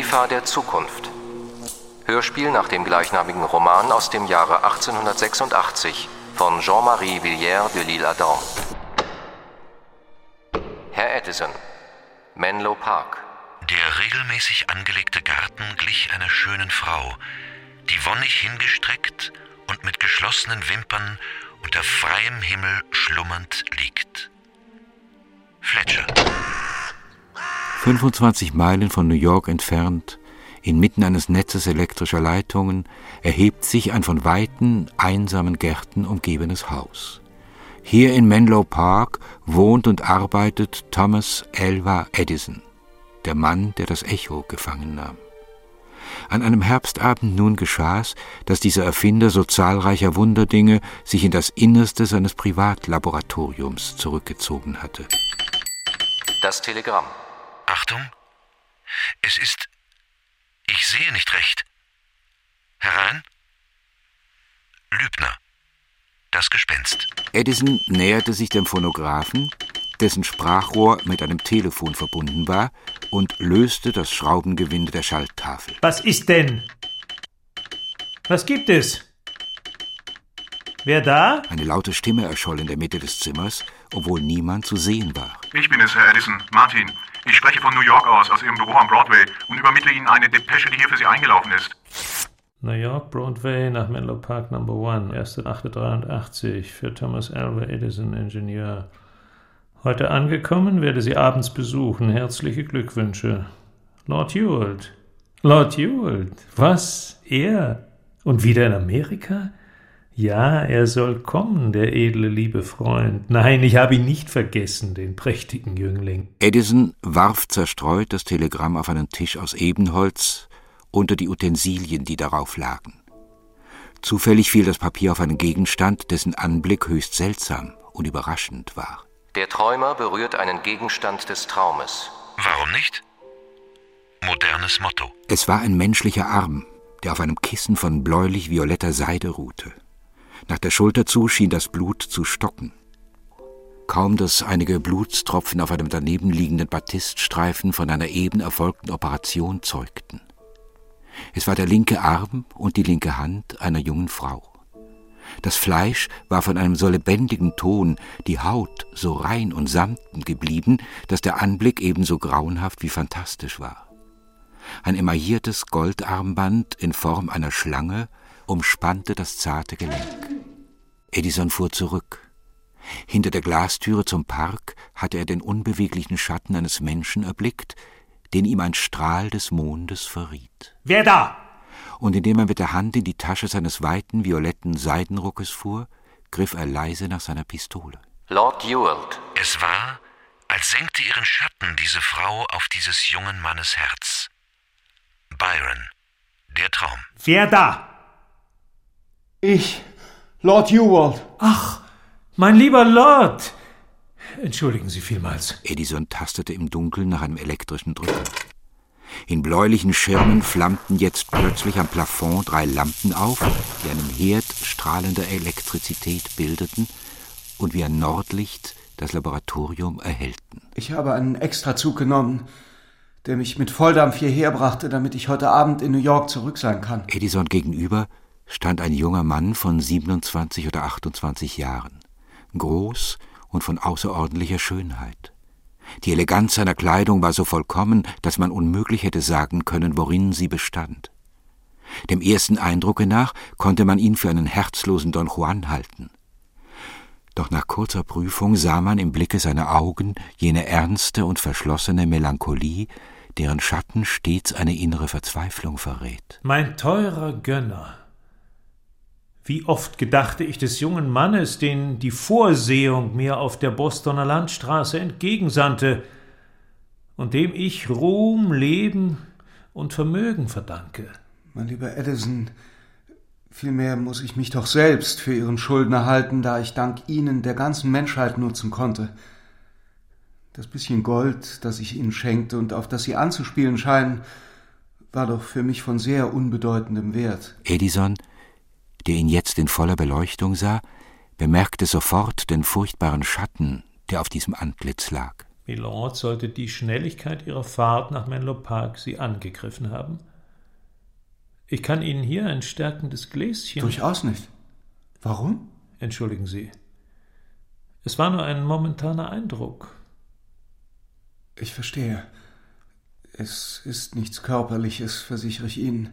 Eva der Zukunft. Hörspiel nach dem gleichnamigen Roman aus dem Jahre 1886 von Jean-Marie Villiers de L'Isle-Adam. Herr Edison, Menlo Park. Der regelmäßig angelegte Garten glich einer schönen Frau, die wonnig hingestreckt und mit geschlossenen Wimpern unter freiem Himmel schlummernd liegt. Fletcher. 25 Meilen von New York entfernt, inmitten eines Netzes elektrischer Leitungen, erhebt sich ein von weiten, einsamen Gärten umgebenes Haus. Hier in Menlo Park wohnt und arbeitet Thomas Alva Edison, der Mann, der das Echo gefangen nahm. An einem Herbstabend nun geschah's, dass dieser Erfinder so zahlreicher Wunderdinge sich in das Innerste seines Privatlaboratoriums zurückgezogen hatte. Das Telegramm. Achtung, es ist... Ich sehe nicht recht. Herein? Lübner, das Gespenst. Edison näherte sich dem Phonographen, dessen Sprachrohr mit einem Telefon verbunden war, und löste das Schraubengewinde der Schalttafel. Was ist denn? Was gibt es? Wer da? Eine laute Stimme erscholl in der Mitte des Zimmers, obwohl niemand zu sehen war. Ich bin es, Herr Edison, Martin. Ich spreche von New York aus Ihrem Büro am Broadway und übermittle Ihnen eine Depesche, die hier für Sie eingelaufen ist. New York, Broadway, nach Menlo Park No. 1, 1.8.83, für Thomas Alva Edison, Ingenieur. Heute angekommen, werde Sie abends besuchen. Herzliche Glückwünsche. Lord Ewald. Lord Ewald? Was? Er? Und wieder in Amerika? Ja, er soll kommen, der edle, liebe Freund. Nein, ich habe ihn nicht vergessen, den prächtigen Jüngling. Edison warf zerstreut das Telegramm auf einen Tisch aus Ebenholz unter die Utensilien, die darauf lagen. Zufällig fiel das Papier auf einen Gegenstand, dessen Anblick höchst seltsam und überraschend war. Der Träumer berührt einen Gegenstand des Traumes. Warum nicht? Modernes Motto. Es war ein menschlicher Arm, der auf einem Kissen von bläulich-violetter Seide ruhte. Nach der Schulter zu schien das Blut zu stocken. Kaum, dass einige Blutstropfen auf einem daneben liegenden Batiststreifen von einer eben erfolgten Operation zeugten. Es war der linke Arm und die linke Hand einer jungen Frau. Das Fleisch war von einem so lebendigen Ton, die Haut so rein und samten geblieben, dass der Anblick ebenso grauenhaft wie fantastisch war. Ein emailliertes Goldarmband in Form einer Schlange umspannte das zarte Gelenk. Edison fuhr zurück. Hinter der Glastüre zum Park hatte er den unbeweglichen Schatten eines Menschen erblickt, den ihm ein Strahl des Mondes verriet. Wer da? Und indem er mit der Hand in die Tasche seines weiten, violetten Seidenrockes fuhr, griff er leise nach seiner Pistole. Lord Ewald. Es war, als senkte ihren Schatten diese Frau auf dieses jungen Mannes Herz. Byron, der Traum. Wer da? Ich, Lord Ewald. Ach, mein lieber Lord. Entschuldigen Sie vielmals. Edison tastete im Dunkeln nach einem elektrischen Drücker. In bläulichen Schirmen flammten jetzt plötzlich am Plafond 3 Lampen auf, die einen Herd strahlender Elektrizität bildeten und wie ein Nordlicht das Laboratorium erhellten. Ich habe einen Extrazug genommen, der mich mit Volldampf hierher brachte, damit ich heute Abend in New York zurück sein kann. Edison gegenüber stand ein junger Mann von 27 oder 28 Jahren, groß und von außerordentlicher Schönheit. Die Eleganz seiner Kleidung war so vollkommen, dass man unmöglich hätte sagen können, worin sie bestand. Dem ersten Eindrucke nach konnte man ihn für einen herzlosen Don Juan halten. Doch nach kurzer Prüfung sah man im Blicke seiner Augen jene ernste und verschlossene Melancholie, deren Schatten stets eine innere Verzweiflung verrät. Mein teurer Gönner, wie oft gedachte ich des jungen Mannes, den die Vorsehung mir auf der Bostoner Landstraße entgegensandte und dem ich Ruhm, Leben und Vermögen verdanke. Mein lieber Edison, vielmehr muss ich mich doch selbst für Ihren Schuldner halten, da ich dank Ihnen der ganzen Menschheit nutzen konnte. Das bisschen Gold, das ich Ihnen schenkte und auf das Sie anzuspielen scheinen, war doch für mich von sehr unbedeutendem Wert. Edison, der ihn jetzt in voller Beleuchtung sah, bemerkte sofort den furchtbaren Schatten, der auf diesem Antlitz lag. Milord, sollte die Schnelligkeit Ihrer Fahrt nach Menlo Park Sie angegriffen haben? Ich kann Ihnen hier ein stärkendes Gläschen... Durchaus nicht. Warum? Entschuldigen Sie. Es war nur ein momentaner Eindruck. Ich verstehe. Es ist nichts Körperliches, versichere ich Ihnen.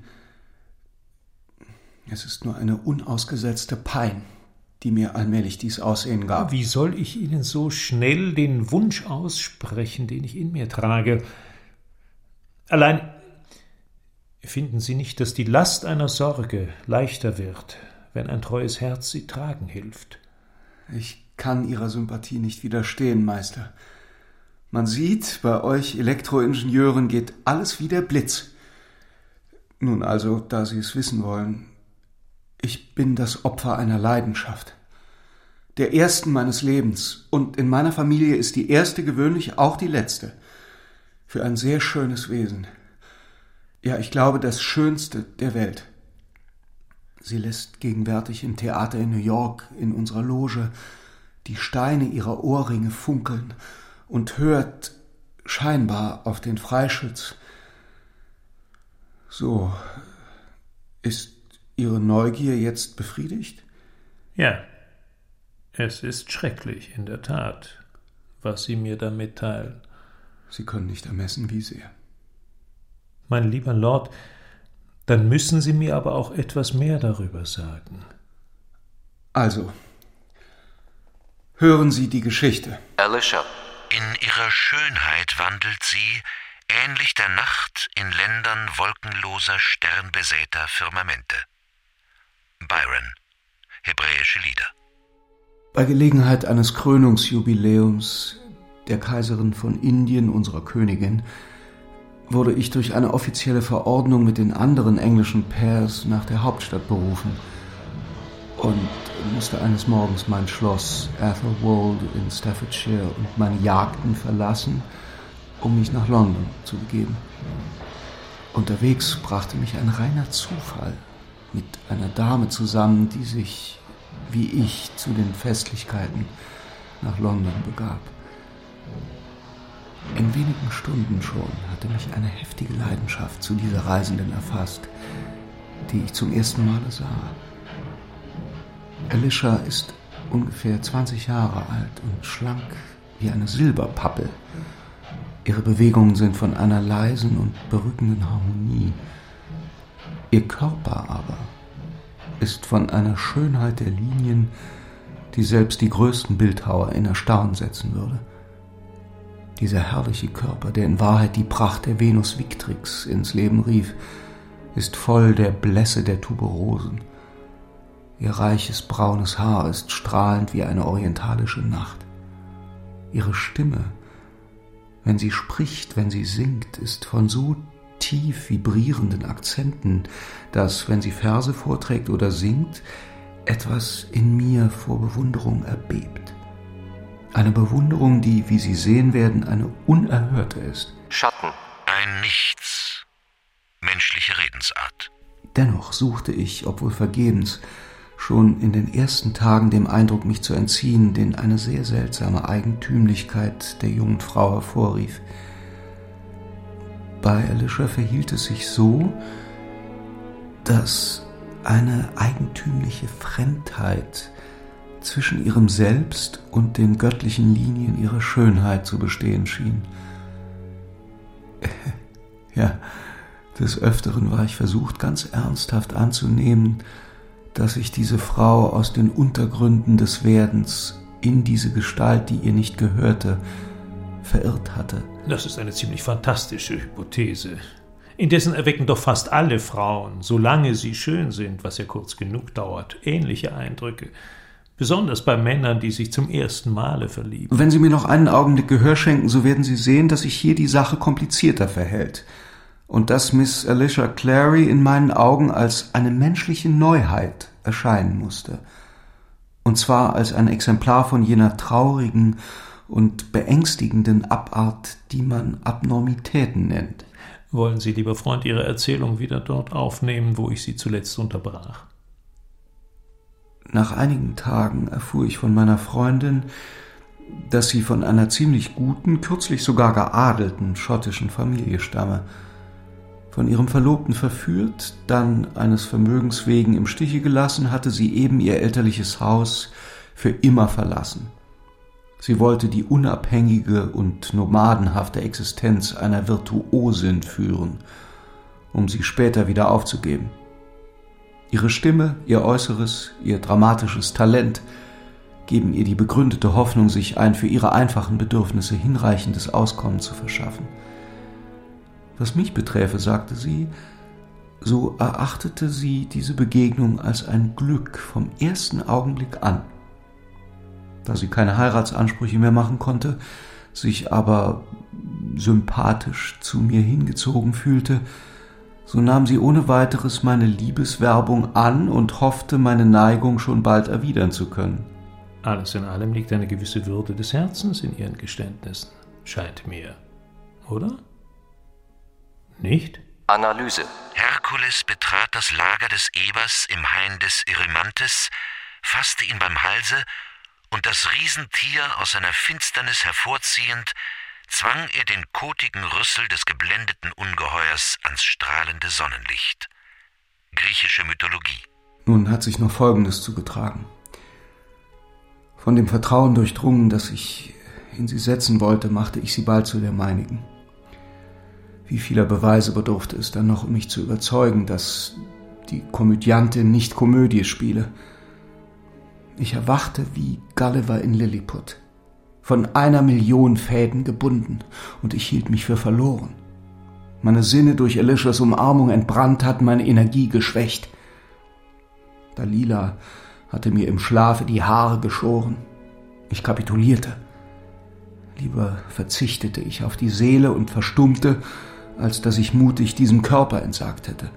Es ist nur eine unausgesetzte Pein, die mir allmählich dies Aussehen gab. Wie soll ich Ihnen so schnell den Wunsch aussprechen, den ich in mir trage? Allein finden Sie nicht, dass die Last einer Sorge leichter wird, wenn ein treues Herz sie tragen hilft? Ich kann Ihrer Sympathie nicht widerstehen, Meister. Man sieht, bei euch Elektroingenieuren geht alles wie der Blitz. Nun also, da Sie es wissen wollen, ich bin das Opfer einer Leidenschaft. Der ersten meines Lebens, und in meiner Familie ist die erste gewöhnlich auch die letzte. Für ein sehr schönes Wesen. Ja, ich glaube, das Schönste der Welt. Sie lässt gegenwärtig im Theater in New York, in unserer Loge, die Steine ihrer Ohrringe funkeln und hört scheinbar auf den Freischütz. So, ist Ihre Neugier jetzt befriedigt? Ja, es ist schrecklich, in der Tat, was Sie mir da mitteilen. Sie können nicht ermessen, wie sehr. Mein lieber Lord, dann müssen Sie mir aber auch etwas mehr darüber sagen. Also, hören Sie die Geschichte. Alicia. In ihrer Schönheit wandelt sie, ähnlich der Nacht, in Ländern wolkenloser, sternbesäter Firmamente. Byron, hebräische Lieder. Bei Gelegenheit eines Krönungsjubiläums der Kaiserin von Indien, unserer Königin, wurde ich durch eine offizielle Verordnung mit den anderen englischen Pairs nach der Hauptstadt berufen und musste eines Morgens mein Schloss Athelwold in Staffordshire und meine Jagden verlassen, um mich nach London zu begeben. Unterwegs brachte mich ein reiner Zufall mit einer Dame zusammen, die sich, wie ich, zu den Festlichkeiten nach London begab. In wenigen Stunden schon hatte mich eine heftige Leidenschaft zu dieser Reisenden erfasst, die ich zum ersten Male sah. Alicia ist ungefähr 20 Jahre alt und schlank wie eine Silberpappel. Ihre Bewegungen sind von einer leisen und berückenden Harmonie. Ihr Körper aber ist von einer Schönheit der Linien, die selbst die größten Bildhauer in Erstaunen setzen würde. Dieser herrliche Körper, der in Wahrheit die Pracht der Venus Victrix ins Leben rief, ist voll der Blässe der Tuberosen. Ihr reiches braunes Haar ist strahlend wie eine orientalische Nacht. Ihre Stimme, wenn sie spricht, wenn sie singt, ist von so tief vibrierenden Akzenten, dass, wenn sie Verse vorträgt oder singt, etwas in mir vor Bewunderung erbebt. Eine Bewunderung, die, wie Sie sehen werden, eine unerhörte ist. Schatten. Ein Nichts. Menschliche Redensart. Dennoch suchte ich, obwohl vergebens, schon in den ersten Tagen dem Eindruck, mich zu entziehen, den eine sehr seltsame Eigentümlichkeit der jungen Frau hervorrief. Bei Alicia verhielt es sich so, dass eine eigentümliche Fremdheit zwischen ihrem Selbst und den göttlichen Linien ihrer Schönheit zu bestehen schien. Ja, des Öfteren war ich versucht, ganz ernsthaft anzunehmen, dass ich diese Frau aus den Untergründen des Werdens in diese Gestalt, die ihr nicht gehörte, verirrt hatte. Das ist eine ziemlich fantastische Hypothese. Indessen erwecken doch fast alle Frauen, solange sie schön sind, was ja kurz genug dauert, ähnliche Eindrücke. Besonders bei Männern, die sich zum ersten Male verlieben. Wenn Sie mir noch einen Augenblick Gehör schenken, so werden Sie sehen, dass sich hier die Sache komplizierter verhält. Und dass Miss Alicia Clary in meinen Augen als eine menschliche Neuheit erscheinen musste. Und zwar als ein Exemplar von jener traurigen und beängstigenden Abart, die man Abnormitäten nennt. Wollen Sie, lieber Freund, Ihre Erzählung wieder dort aufnehmen, wo ich sie zuletzt unterbrach? Nach einigen Tagen erfuhr ich von meiner Freundin, dass sie von einer ziemlich guten, kürzlich sogar geadelten schottischen Familie stamme. Von ihrem Verlobten verführt, dann eines Vermögens wegen im Stiche gelassen, hatte sie eben ihr elterliches Haus für immer verlassen. Sie wollte die unabhängige und nomadenhafte Existenz einer Virtuosin führen, um sie später wieder aufzugeben. Ihre Stimme, ihr Äußeres, ihr dramatisches Talent geben ihr die begründete Hoffnung, sich ein für ihre einfachen Bedürfnisse hinreichendes Auskommen zu verschaffen. Was mich beträfe, sagte sie, so erachtete sie diese Begegnung als ein Glück vom ersten Augenblick an. Da sie keine Heiratsansprüche mehr machen konnte, sich aber sympathisch zu mir hingezogen fühlte, so nahm sie ohne weiteres meine Liebeswerbung an und hoffte, meine Neigung schon bald erwidern zu können. Alles in allem liegt eine gewisse Würde des Herzens in Ihren Geständnissen, scheint mir. Oder? Nicht? Analyse. Herkules betrat das Lager des Ebers im Hain des Erymantes, fasste ihn beim Halse und das Riesentier aus seiner Finsternis hervorziehend, zwang er den kotigen Rüssel des geblendeten Ungeheuers ans strahlende Sonnenlicht. Griechische Mythologie. Nun hat sich noch Folgendes zugetragen. Von dem Vertrauen durchdrungen, das ich in sie setzen wollte, machte ich sie bald zu der meinigen. Wie vieler Beweise bedurfte es dann noch, um mich zu überzeugen, dass die Komödiantin nicht Komödie spiele. Ich erwachte wie Gulliver in Lilliput, von 1 Million Fäden gebunden, und ich hielt mich für verloren. Meine Sinne durch Alicias Umarmung entbrannt hatten, meine Energie geschwächt. Dalila hatte mir im Schlafe die Haare geschoren. Ich kapitulierte. Lieber verzichtete ich auf die Seele und verstummte, als dass ich mutig diesem Körper entsagt hätte.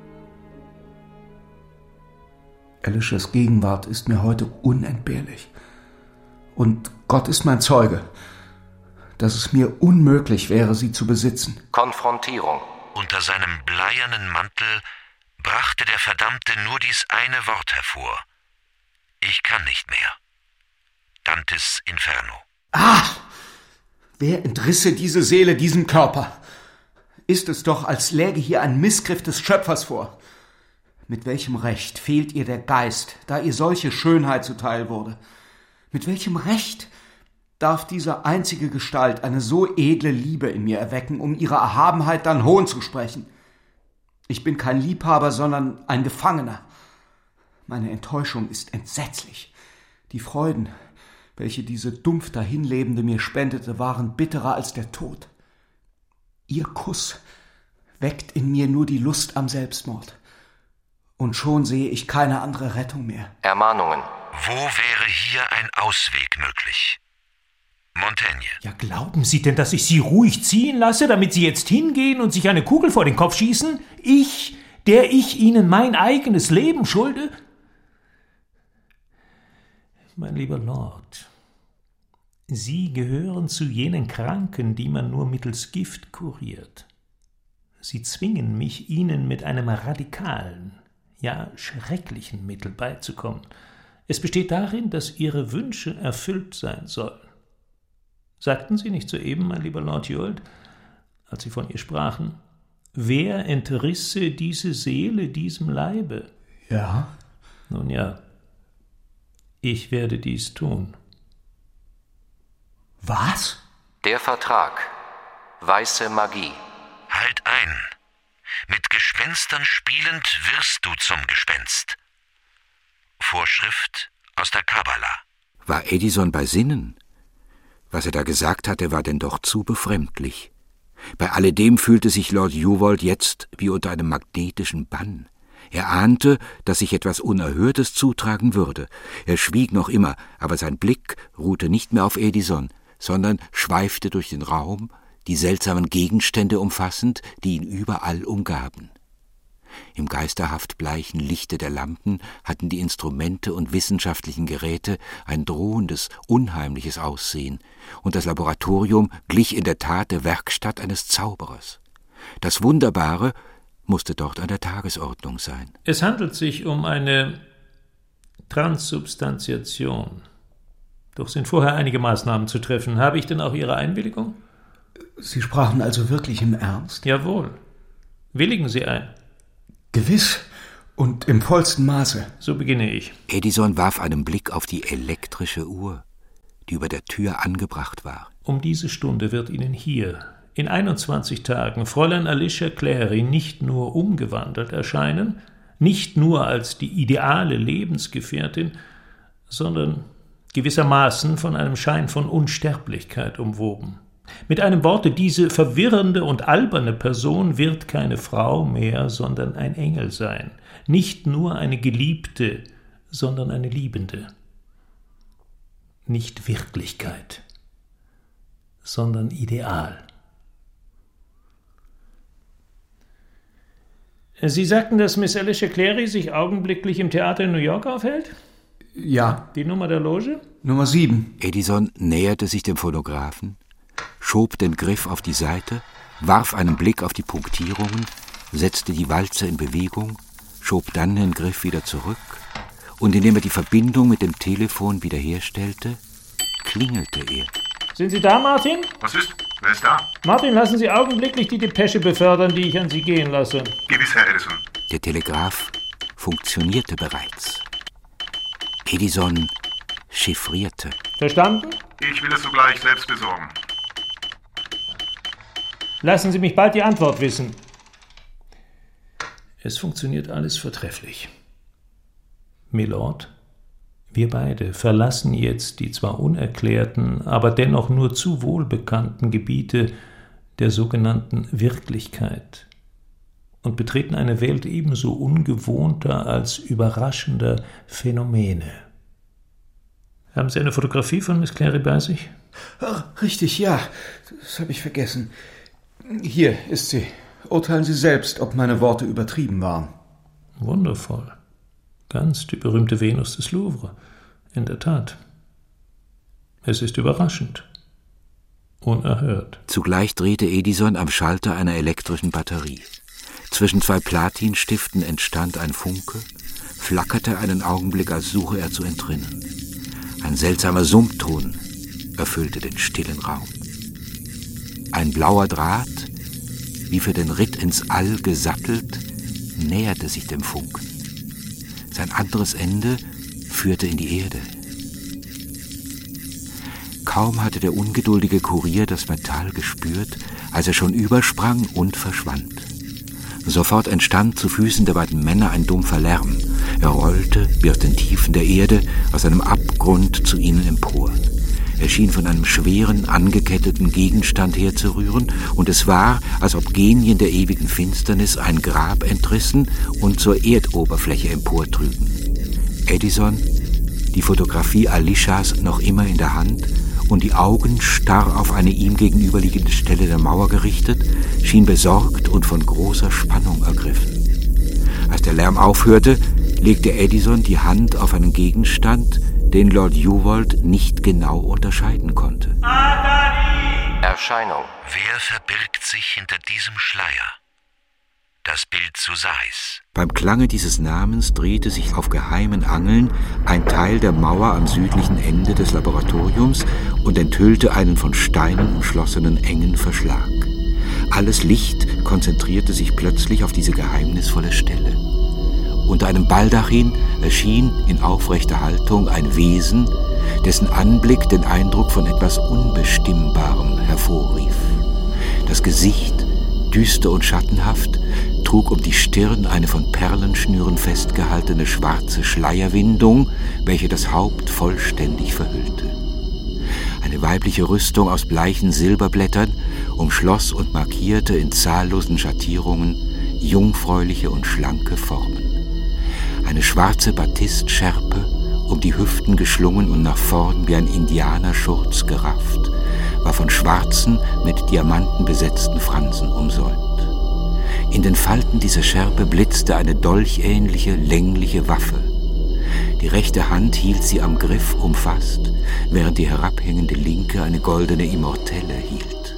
Alicias Gegenwart ist mir heute unentbehrlich. Und Gott ist mein Zeuge, dass es mir unmöglich wäre, sie zu besitzen. Konfrontierung. Unter seinem bleiernen Mantel brachte der Verdammte nur dies eine Wort hervor. Ich kann nicht mehr. Dantes Inferno. Ah! Wer entrisse diese Seele diesem Körper? Ist es doch, als läge hier ein Missgriff des Schöpfers vor. Mit welchem Recht fehlt ihr der Geist, da ihr solche Schönheit zuteil wurde? Mit welchem Recht darf diese einzige Gestalt eine so edle Liebe in mir erwecken, um ihrer Erhabenheit dann Hohn zu sprechen? Ich bin kein Liebhaber, sondern ein Gefangener. Meine Enttäuschung ist entsetzlich. Die Freuden, welche diese dumpf dahinlebende mir spendete, waren bitterer als der Tod. Ihr Kuss weckt in mir nur die Lust am Selbstmord. Und schon sehe ich keine andere Rettung mehr. Ermahnungen. Wo wäre hier ein Ausweg möglich? Montaigne. Ja, glauben Sie denn, dass ich Sie ruhig ziehen lasse, damit Sie jetzt hingehen und sich eine Kugel vor den Kopf schießen? Ich, der ich Ihnen mein eigenes Leben schulde? Mein lieber Lord, Sie gehören zu jenen Kranken, die man nur mittels Gift kuriert. Sie zwingen mich, Ihnen mit einem radikalen, ja schrecklichen Mittel beizukommen. Es besteht darin, dass Ihre Wünsche erfüllt sein sollen. Sagten Sie nicht soeben, mein lieber Lord Ewald, als Sie von ihr sprachen, wer entrisse diese Seele diesem Leibe? Ja? Nun ja, ich werde dies tun. Was? Der Vertrag. Weiße Magie. Halt ein. Mit Gespenstern spielend wirst du zum Gespenst. Vorschrift aus der Kabbala. War Edison bei Sinnen? Was er da gesagt hatte, war denn doch zu befremdlich. Bei alledem fühlte sich Lord Ewald jetzt wie unter einem magnetischen Bann. Er ahnte, dass sich etwas Unerhörtes zutragen würde. Er schwieg noch immer, aber sein Blick ruhte nicht mehr auf Edison, sondern schweifte durch den Raum, die seltsamen Gegenstände umfassend, die ihn überall umgaben. Im geisterhaft bleichen Lichte der Lampen hatten die Instrumente und wissenschaftlichen Geräte ein drohendes, unheimliches Aussehen, und das Laboratorium glich in der Tat der Werkstatt eines Zauberers. Das Wunderbare musste dort an der Tagesordnung sein. Es handelt sich um eine Transsubstantiation. Doch sind vorher einige Maßnahmen zu treffen. Habe ich denn auch Ihre Einwilligung? Sie sprachen also wirklich im Ernst? Jawohl. Willigen Sie ein? Gewiss und im vollsten Maße. So beginne ich. Edison warf einen Blick auf die elektrische Uhr, die über der Tür angebracht war. Um diese Stunde wird Ihnen hier, in 21 Tagen, Fräulein Alicia Clary nicht nur umgewandelt erscheinen, nicht nur als die ideale Lebensgefährtin, sondern gewissermaßen von einem Schein von Unsterblichkeit umwoben. Mit einem Worte, diese verwirrende und alberne Person wird keine Frau mehr, sondern ein Engel sein. Nicht nur eine Geliebte, sondern eine Liebende. Nicht Wirklichkeit, sondern Ideal. Sie sagten, dass Miss Alicia Clary sich augenblicklich im Theater in New York aufhält? Ja. Die Nummer der Loge? Nummer 7. Edison näherte sich dem Phonographen, schob den Griff auf die Seite, warf einen Blick auf die Punktierungen, setzte die Walze in Bewegung, schob dann den Griff wieder zurück und indem er die Verbindung mit dem Telefon wiederherstellte, klingelte er. Sind Sie da, Martin? Was ist? Wer ist da? Martin, lassen Sie augenblicklich die Depesche befördern, die ich an Sie gehen lasse. Gewiss, Herr Edison. Der Telegraph funktionierte bereits. Edison chiffrierte. Verstanden? Ich will es sogleich selbst besorgen. Lassen Sie mich bald die Antwort wissen. Es funktioniert alles vortrefflich. Milord, wir beide verlassen jetzt die zwar unerklärten, aber dennoch nur zu wohlbekannten Gebiete der sogenannten Wirklichkeit und betreten eine Welt ebenso ungewohnter als überraschender Phänomene. Haben Sie eine Fotografie von Miss Clary bei sich? Ach, richtig, ja. Das habe ich vergessen. Hier ist sie. Urteilen Sie selbst, ob meine Worte übertrieben waren. Wundervoll. Ganz die berühmte Venus des Louvre. In der Tat. Es ist überraschend. Unerhört. Zugleich drehte Edison am Schalter einer elektrischen Batterie. Zwischen zwei Platinstiften entstand ein Funke, flackerte einen Augenblick, als suche er zu entrinnen. Ein seltsamer Summton erfüllte den stillen Raum. Ein blauer Draht, wie für den Ritt ins All gesattelt, näherte sich dem Funken. Sein anderes Ende führte in die Erde. Kaum hatte der ungeduldige Kurier das Metall gespürt, als er schon übersprang und verschwand. Sofort entstand zu Füßen der beiden Männer ein dumpfer Lärm. Er rollte, wie aus den Tiefen der Erde, aus einem Abgrund zu ihnen empor. Er schien von einem schweren, angeketteten Gegenstand herzurühren, und es war, als ob Genien der ewigen Finsternis ein Grab entrissen und zur Erdoberfläche emportrügen. Edison, die Fotografie Alicias noch immer in der Hand und die Augen starr auf eine ihm gegenüberliegende Stelle der Mauer gerichtet, schien besorgt und von großer Spannung ergriffen. Als der Lärm aufhörte, legte Edison die Hand auf einen Gegenstand, den Lord Juwold nicht genau unterscheiden konnte. Erscheinung. Wer verbirgt sich hinter diesem Schleier? Das Bild zu Sais. Beim Klange dieses Namens drehte sich auf geheimen Angeln ein Teil der Mauer am südlichen Ende des Laboratoriums und enthüllte einen von Steinen umschlossenen engen Verschlag. Alles Licht konzentrierte sich plötzlich auf diese geheimnisvolle Stelle. Unter einem Baldachin erschien in aufrechter Haltung ein Wesen, dessen Anblick den Eindruck von etwas Unbestimmbarem hervorrief. Das Gesicht, düster und schattenhaft, trug um die Stirn eine von Perlenschnüren festgehaltene schwarze Schleierwindung, welche das Haupt vollständig verhüllte. Eine weibliche Rüstung aus bleichen Silberblättern umschloss und markierte in zahllosen Schattierungen jungfräuliche und schlanke Formen. Eine schwarze Batistschärpe, um die Hüften geschlungen und nach vorn wie ein Indianerschurz gerafft, war von schwarzen, mit Diamanten besetzten Fransen umsäumt. In den Falten dieser Schärpe blitzte eine dolchähnliche, längliche Waffe. Die rechte Hand hielt sie am Griff umfasst, während die herabhängende linke eine goldene Immortelle hielt.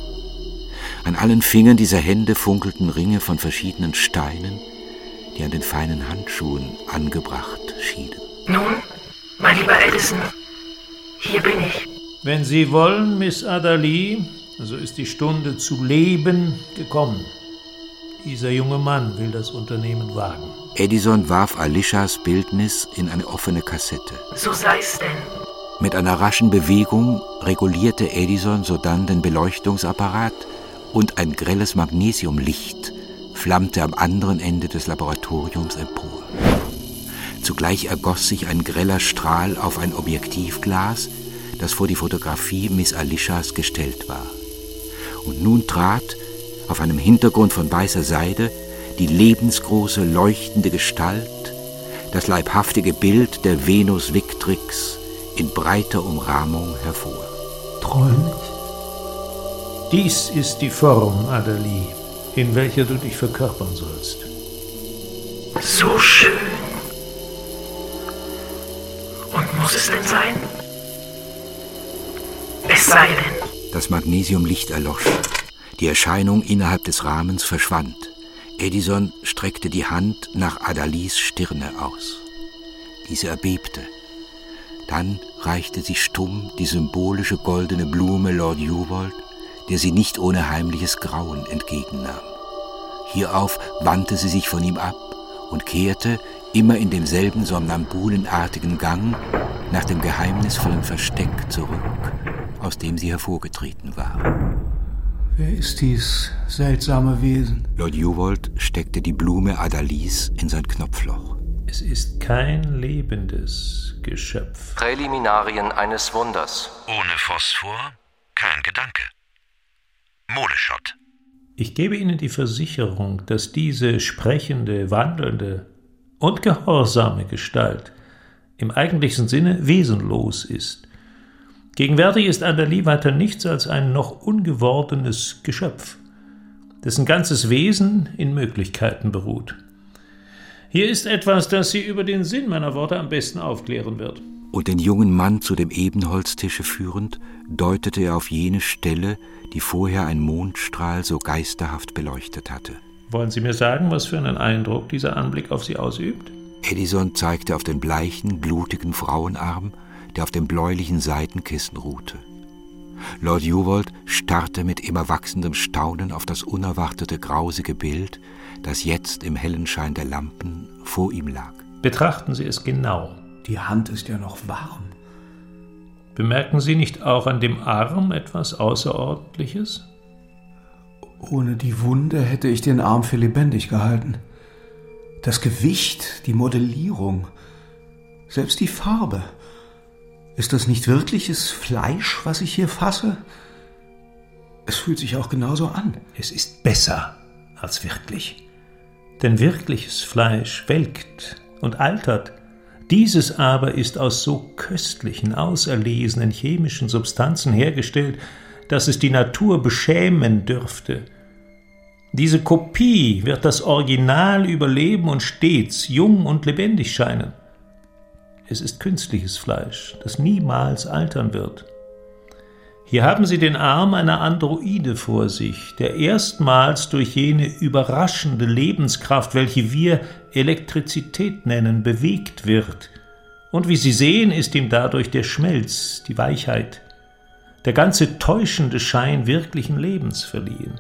An allen Fingern dieser Hände funkelten Ringe von verschiedenen Steinen, die an den feinen Handschuhen angebracht schienen. Nun, mein lieber Edison, Hier bin ich. Wenn Sie wollen, Miss Adderley, so ist die Stunde zu leben gekommen. Dieser junge Mann will das Unternehmen wagen. Edison warf Alishas Bildnis in eine offene Kassette. So sei's denn. Mit einer raschen Bewegung regulierte Edison sodann den Beleuchtungsapparat und ein grelles Magnesiumlicht flammte am anderen Ende des Laboratoriums empor. Zugleich ergoss sich ein greller Strahl auf ein Objektivglas, das vor die Fotografie Miss Alishas gestellt war. Und nun trat auf einem Hintergrund von weißer Seide die lebensgroße, leuchtende Gestalt, das leibhaftige Bild der Venus Victrix in breiter Umrahmung hervor. Träum ich? Dies ist die Form, Adderley, in welcher du dich verkörpern sollst. So schön. Und muss es denn sein? Es sei denn. Das Magnesiumlicht erlosch. Die Erscheinung innerhalb des Rahmens verschwand. Edison streckte die Hand nach Adderleys Stirne aus. Diese erbebte. Dann reichte sie stumm die symbolische goldene Blume Lord Yuvold, der sie nicht ohne heimliches Grauen entgegennahm. Hierauf wandte sie sich von ihm ab und kehrte, immer in demselben somnambulenartigen Gang, nach dem geheimnisvollen Versteck zurück, aus dem sie hervorgetreten war. Wer ist dies seltsame Wesen? Lord Yuvold steckte die Blume Adderleys in sein Knopfloch. Es ist kein lebendes Geschöpf. Präliminarien eines Wunders. Ohne Phosphor kein Gedanke. Moleschott. Ich gebe Ihnen die Versicherung, dass diese sprechende, wandelnde und gehorsame Gestalt im eigentlichen Sinne wesenlos ist. Gegenwärtig ist Adderley weiter nichts als ein noch ungewordenes Geschöpf, dessen ganzes Wesen in Möglichkeiten beruht. Hier ist etwas, das Sie über den Sinn meiner Worte am besten aufklären wird. Und den jungen Mann zu dem Ebenholztische führend, deutete er auf jene Stelle, die vorher ein Mondstrahl so geisterhaft beleuchtet hatte. Wollen Sie mir sagen, was für einen Eindruck dieser Anblick auf Sie ausübt? Edison zeigte auf den bleichen, blutigen Frauenarm, der auf dem bläulichen Seitenkissen ruhte. Lord Yuvold starrte mit immer wachsendem Staunen auf das unerwartete, grausige Bild, das jetzt im hellen Schein der Lampen vor ihm lag. Betrachten Sie es genau. Die Hand ist ja noch warm. Bemerken Sie nicht auch an dem Arm etwas Außerordentliches? Ohne die Wunde hätte ich den Arm für lebendig gehalten. Das Gewicht, die Modellierung, selbst die Farbe. Ist das nicht wirkliches Fleisch, was ich hier fasse? Es fühlt sich auch genauso an. Es ist besser als wirklich. Denn wirkliches Fleisch welkt und altert. Dieses aber ist aus so köstlichen, auserlesenen chemischen Substanzen hergestellt, dass es die Natur beschämen dürfte. Diese Kopie wird das Original überleben und stets jung und lebendig scheinen. Es ist künstliches Fleisch, das niemals altern wird. Hier haben Sie den Arm einer Androide vor sich, der erstmals durch jene überraschende Lebenskraft, welche wir Elektrizität nennen, bewegt wird. Und wie Sie sehen, ist ihm dadurch der Schmelz, die Weichheit, der ganze täuschende Schein wirklichen Lebens verliehen.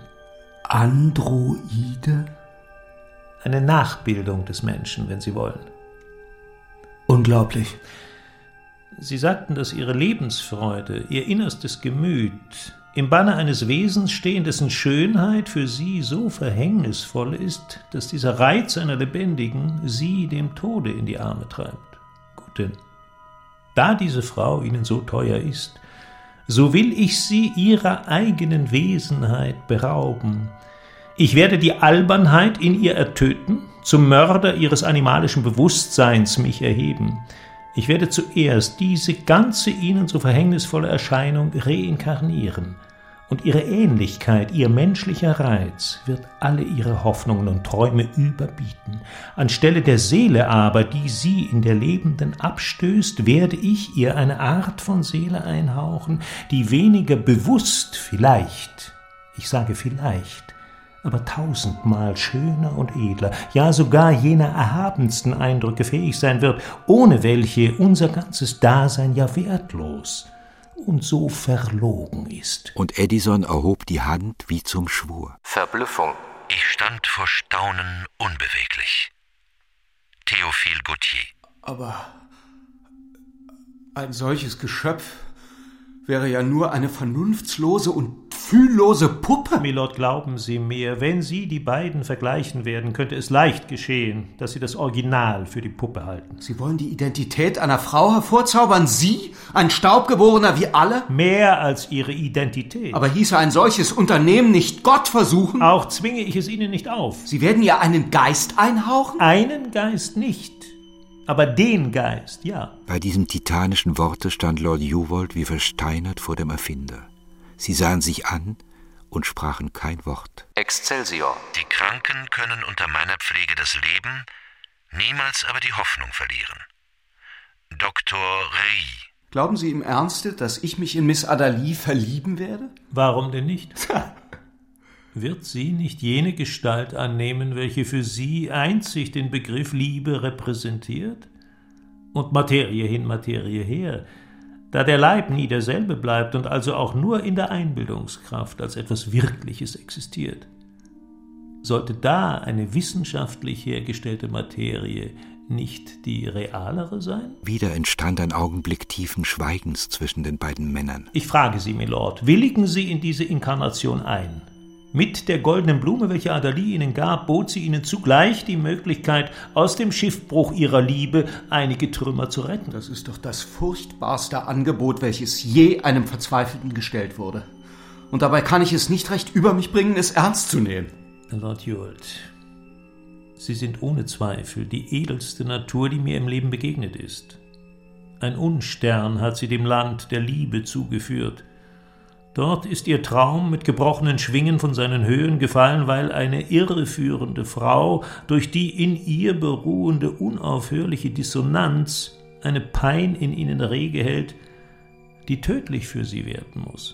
Androide? Eine Nachbildung des Menschen, wenn Sie wollen. Unglaublich. Sie sagten, dass Ihre Lebensfreude, Ihr innerstes Gemüt im Banne eines Wesens stehen, dessen Schönheit für Sie so verhängnisvoll ist, dass dieser Reiz einer Lebendigen Sie dem Tode in die Arme treibt. Gut denn, da diese Frau Ihnen so teuer ist, so will ich Sie Ihrer eigenen Wesenheit berauben. Ich werde die Albernheit in ihr ertöten, zum Mörder Ihres animalischen Bewusstseins mich erheben. Ich werde zuerst diese ganze Ihnen so verhängnisvolle Erscheinung reinkarnieren, und Ihre Ähnlichkeit, Ihr menschlicher Reiz wird alle Ihre Hoffnungen und Träume überbieten. Anstelle der Seele aber, die Sie in der Lebenden abstößt, werde ich ihr eine Art von Seele einhauchen, die weniger bewusst vielleicht, ich sage vielleicht, aber 1000-mal schöner und edler, ja sogar jener erhabensten Eindrücke fähig sein wird, ohne welche unser ganzes Dasein ja wertlos und so verlogen ist. Und Edison erhob die Hand wie zum Schwur. Verblüffung. Ich stand vor Staunen unbeweglich. Théophile Gautier. Aber ein solches Geschöpf wäre ja nur eine vernunftslose und fühllose Puppe. Milord, glauben Sie mir, wenn Sie die beiden vergleichen werden, könnte es leicht geschehen, dass Sie das Original für die Puppe halten. Sie wollen die Identität einer Frau hervorzaubern? Sie, ein Staubgeborener wie alle? Mehr als Ihre Identität. Aber hieße ein solches Unternehmen nicht Gott versuchen? Auch zwinge ich es Ihnen nicht auf. Sie werden ihr einen Geist einhauchen? Einen Geist nicht, aber den Geist, ja. Bei diesem titanischen Worte stand Lord Juvold wie versteinert vor dem Erfinder. Sie sahen sich an und sprachen kein Wort. Excelsior. Die Kranken können unter meiner Pflege das Leben, niemals aber die Hoffnung verlieren. Dr. Rey. Glauben Sie im Ernste, dass ich mich in Miss Adalie verlieben werde? Warum denn nicht? Wird sie nicht jene Gestalt annehmen, welche für Sie einzig den Begriff Liebe repräsentiert? Und Materie hin, Materie her, da der Leib nie derselbe bleibt und also auch nur in der Einbildungskraft als etwas Wirkliches existiert. Sollte da eine wissenschaftlich hergestellte Materie nicht die realere sein? Wieder entstand ein Augenblick tiefen Schweigens zwischen den beiden Männern. Ich frage Sie, Milord, willigen Sie in diese Inkarnation ein? Mit der goldenen Blume, welche Adalie Ihnen gab, bot sie Ihnen zugleich die Möglichkeit, aus dem Schiffbruch Ihrer Liebe einige Trümmer zu retten. Das ist doch das furchtbarste Angebot, welches je einem Verzweifelten gestellt wurde. Und dabei kann ich es nicht recht über mich bringen, es ernst zu nehmen. Lord Juvold, Sie sind ohne Zweifel die edelste Natur, die mir im Leben begegnet ist. Ein Unstern hat Sie dem Land der Liebe zugeführt. Dort ist Ihr Traum mit gebrochenen Schwingen von seinen Höhen gefallen, weil eine irreführende Frau durch die in ihr beruhende unaufhörliche Dissonanz eine Pein in Ihnen rege hält, die tödlich für Sie werden muss.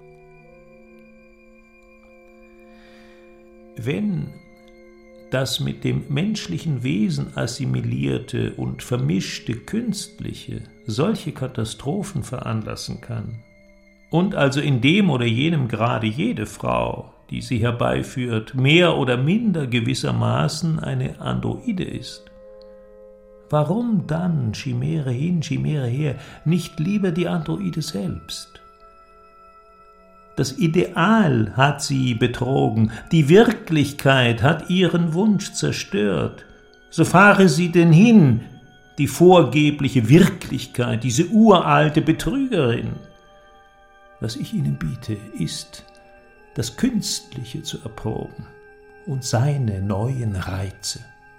Wenn das mit dem menschlichen Wesen assimilierte und vermischte Künstliche solche Katastrophen veranlassen kann, und also in dem oder jenem Grade jede Frau, die sie herbeiführt, mehr oder minder gewissermaßen eine Androide ist, warum dann, Chimäre hin, Chimäre her, nicht lieber die Androide selbst? Das Ideal hat sie betrogen, die Wirklichkeit hat ihren Wunsch zerstört. So fahre sie denn hin, die vorgebliche Wirklichkeit, diese uralte Betrügerin. Was ich Ihnen biete, ist, das Künstliche zu erproben und seine neuen Reize.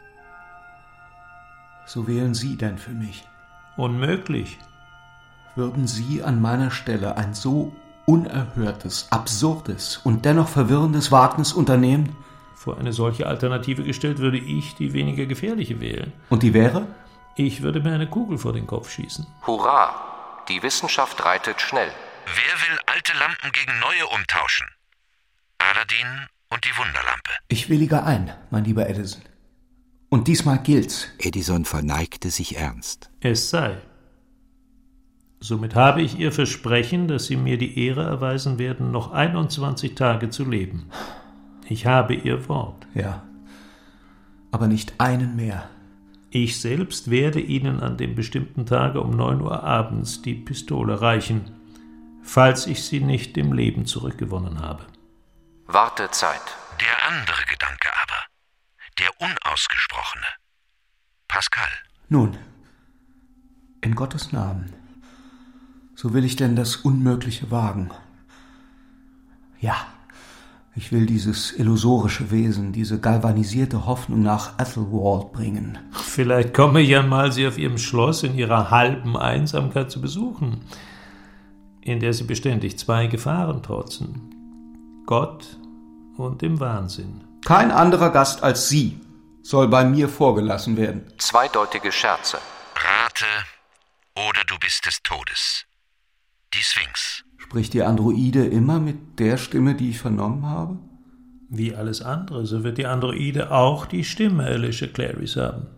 So wählen Sie denn für mich? Unmöglich. Würden Sie an meiner Stelle ein so unerhörtes, absurdes und dennoch verwirrendes Wagnis unternehmen? Vor eine solche Alternative gestellt, würde ich die weniger gefährliche wählen. Und die wäre? Ich würde mir eine Kugel vor den Kopf schießen. Hurra! Die Wissenschaft reitet schnell. Wer will alte Lampen gegen neue umtauschen? Aladdin und die Wunderlampe. Ich willige ein, mein lieber Edison. Und diesmal gilt's. Edison verneigte sich ernst. Es sei. Somit habe ich Ihr Versprechen, dass Sie mir die Ehre erweisen werden, noch 21 Tage zu leben. Ich habe Ihr Wort. Ja, aber nicht einen mehr. Ich selbst werde Ihnen an dem bestimmten Tage um 9 Uhr abends die Pistole reichen, falls ich sie nicht im Leben zurückgewonnen habe. Wartezeit. Der andere Gedanke aber, der unausgesprochene. Pascal. Nun, in Gottes Namen, so will ich denn das Unmögliche wagen. Ja, ich will dieses illusorische Wesen, diese galvanisierte Hoffnung nach Ethelwald bringen. Vielleicht komme ich einmal, Sie auf Ihrem Schloss in Ihrer halben Einsamkeit zu besuchen, in der Sie beständig zwei Gefahren trotzen: Gott und dem Wahnsinn. Kein anderer Gast als Sie soll bei mir vorgelassen werden. Zweideutige Scherze. Rate, oder du bist des Todes. Die Sphinx. Spricht die Androide immer mit der Stimme, die ich vernommen habe? Wie alles andere, so wird die Androide auch die Stimme Alicia Clarys haben.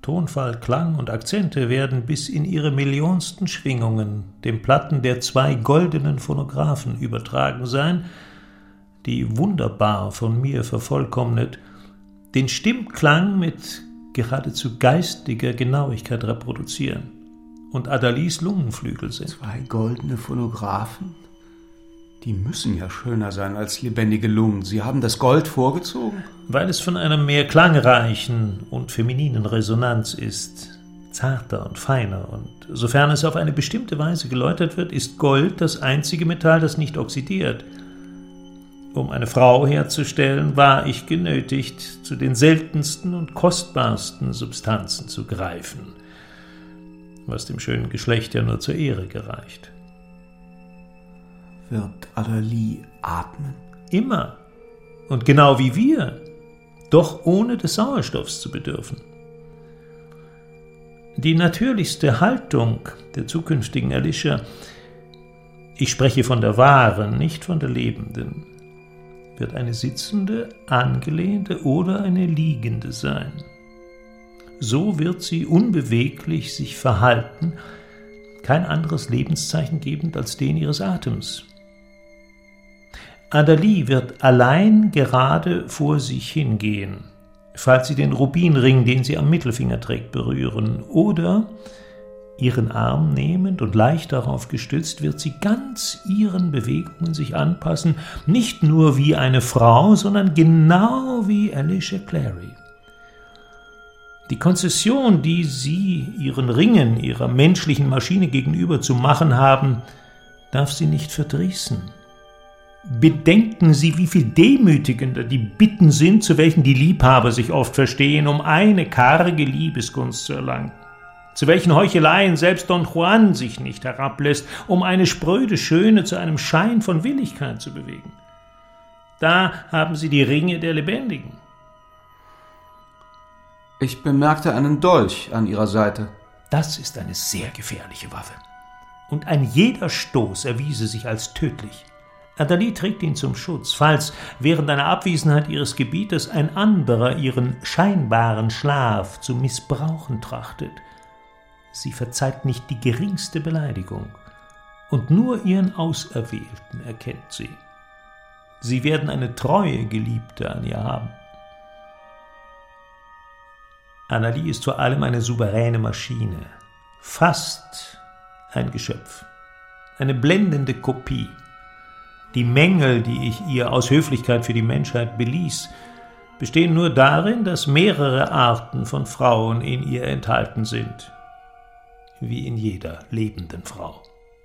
Tonfall, Klang und Akzente werden bis in ihre millionsten Schwingungen den Platten der 2 goldenen Phonographen übertragen sein, die wunderbar von mir vervollkommnet den Stimmklang mit geradezu geistiger Genauigkeit reproduzieren und Adalies Lungenflügel sind. 2 goldene Phonographen? Die müssen ja schöner sein als lebendige Lungen. Sie haben das Gold vorgezogen? Weil es von einer mehr klangreichen und femininen Resonanz ist, zarter und feiner, und sofern es auf eine bestimmte Weise geläutert wird, ist Gold das einzige Metall, das nicht oxidiert. Um eine Frau herzustellen, war ich genötigt, zu den seltensten und kostbarsten Substanzen zu greifen, was dem schönen Geschlecht ja nur zur Ehre gereicht. Wird Adalie atmen? Immer. Und genau wie wir, doch ohne des Sauerstoffs zu bedürfen. Die natürlichste Haltung der zukünftigen Alicia, ich spreche von der wahren, nicht von der lebenden, wird eine sitzende, angelehnte oder eine liegende sein. So wird sie unbeweglich sich verhalten, kein anderes Lebenszeichen gebend als den ihres Atems. Adalie wird allein gerade vor sich hingehen, falls sie den Rubinring, den sie am Mittelfinger trägt, berühren, oder ihren Arm nehmend und leicht darauf gestützt, wird sie ganz ihren Bewegungen sich anpassen, nicht nur wie eine Frau, sondern genau wie Alicia Clary. Die Konzession, die sie ihren Ringen, ihrer menschlichen Maschine gegenüber zu machen haben, darf sie nicht verdrießen. Bedenken Sie, wie viel demütigender die Bitten sind, zu welchen die Liebhaber sich oft verstehen, um eine karge Liebesgunst zu erlangen. Zu welchen Heucheleien selbst Don Juan sich nicht herablässt, um eine spröde Schöne zu einem Schein von Willigkeit zu bewegen. Da haben Sie die Ringe der Lebendigen. Ich bemerkte einen Dolch an ihrer Seite. Das ist eine sehr gefährliche Waffe. Und ein jeder Stoß erwiese sich als tödlich. Adalie trägt ihn zum Schutz, falls während einer Abwesenheit ihres Gebieters ein anderer ihren scheinbaren Schlaf zu missbrauchen trachtet. Sie verzeiht nicht die geringste Beleidigung, und nur ihren Auserwählten erkennt sie. Sie werden eine treue Geliebte an ihr haben. Adalie ist vor allem eine souveräne Maschine, fast ein Geschöpf, eine blendende Kopie. Die Mängel, die ich ihr aus Höflichkeit für die Menschheit beließ, bestehen nur darin, dass mehrere Arten von Frauen in ihr enthalten sind, wie in jeder lebenden Frau.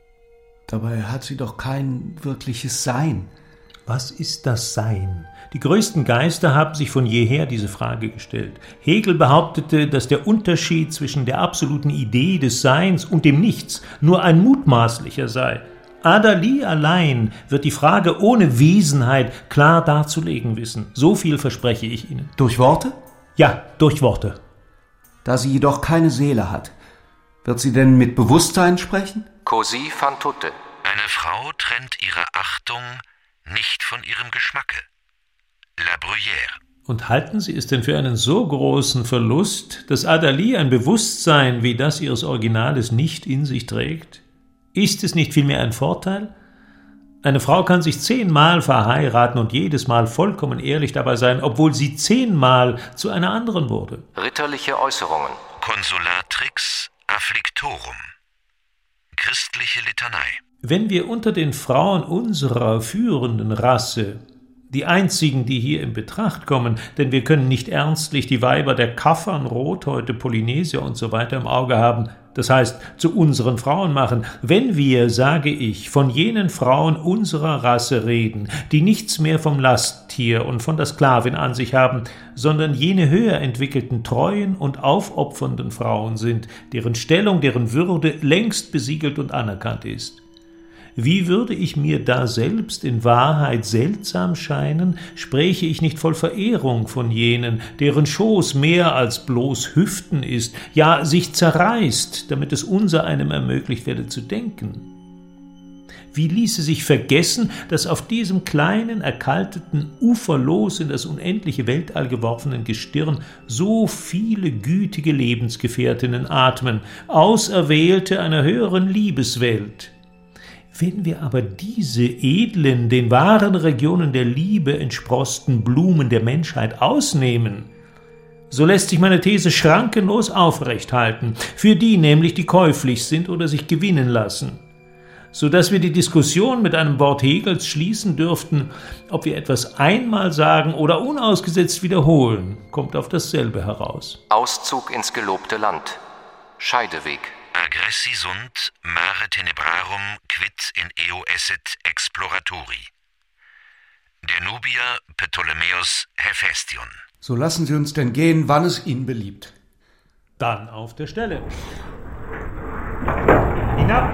Dabei hat sie doch kein wirkliches Sein. Was ist das Sein? Die größten Geister haben sich von jeher diese Frage gestellt. Hegel behauptete, dass der Unterschied zwischen der absoluten Idee des Seins und dem Nichts nur ein mutmaßlicher sei. Adalie allein wird die Frage ohne Wesenheit klar darzulegen wissen. So viel verspreche ich Ihnen. Durch Worte? Ja, durch Worte. Da sie jedoch keine Seele hat, wird sie denn mit Bewusstsein sprechen? Così fan tutte. Eine Frau trennt ihre Achtung nicht von ihrem Geschmacke. La Bruyère. Und halten Sie es denn für einen so großen Verlust, dass Adalie ein Bewusstsein wie das ihres Originales nicht in sich trägt? Ist es nicht vielmehr ein Vorteil? Eine Frau kann sich 10-mal verheiraten und jedes Mal vollkommen ehrlich dabei sein, obwohl sie 10-mal zu einer anderen wurde. Ritterliche Äußerungen. Consolatrix afflictorum. Christliche Litanei. Wenn wir unter den Frauen unserer führenden Rasse, die einzigen, die hier in Betracht kommen, denn wir können nicht ernstlich die Weiber der Kaffern, Rothäute, Polynesier und so weiter im Auge haben, das heißt zu unseren Frauen machen, wenn wir, sage ich, von jenen Frauen unserer Rasse reden, die nichts mehr vom Lasttier und von der Sklavin an sich haben, sondern jene höher entwickelten, treuen und aufopfernden Frauen sind, deren Stellung, deren Würde längst besiegelt und anerkannt ist. Wie würde ich mir da selbst in Wahrheit seltsam scheinen, spräche ich nicht voll Verehrung von jenen, deren Schoß mehr als bloß Hüften ist, ja sich zerreißt, damit es unser einem ermöglicht werde zu denken? Wie ließe sich vergessen, dass auf diesem kleinen, erkalteten, uferlos in das unendliche Weltall geworfenen Gestirn so viele gütige Lebensgefährtinnen atmen, Auserwählte einer höheren Liebeswelt. Wenn wir aber diese edlen, den wahren Regionen der Liebe entsproßten Blumen der Menschheit ausnehmen, so lässt sich meine These schrankenlos aufrecht halten, für die nämlich, die käuflich sind oder sich gewinnen lassen, so dass wir die Diskussion mit einem Wort Hegels schließen dürften, ob wir etwas einmal sagen oder unausgesetzt wiederholen, kommt auf dasselbe heraus. Auszug ins gelobte Land. Scheideweg. Aggressi sunt mare tenebrarum quid in eo esset exploratori. Der Nubier Ptolemäus Hephaestion. So lassen Sie uns denn gehen, wann es Ihnen beliebt. Dann auf der Stelle. Hinab!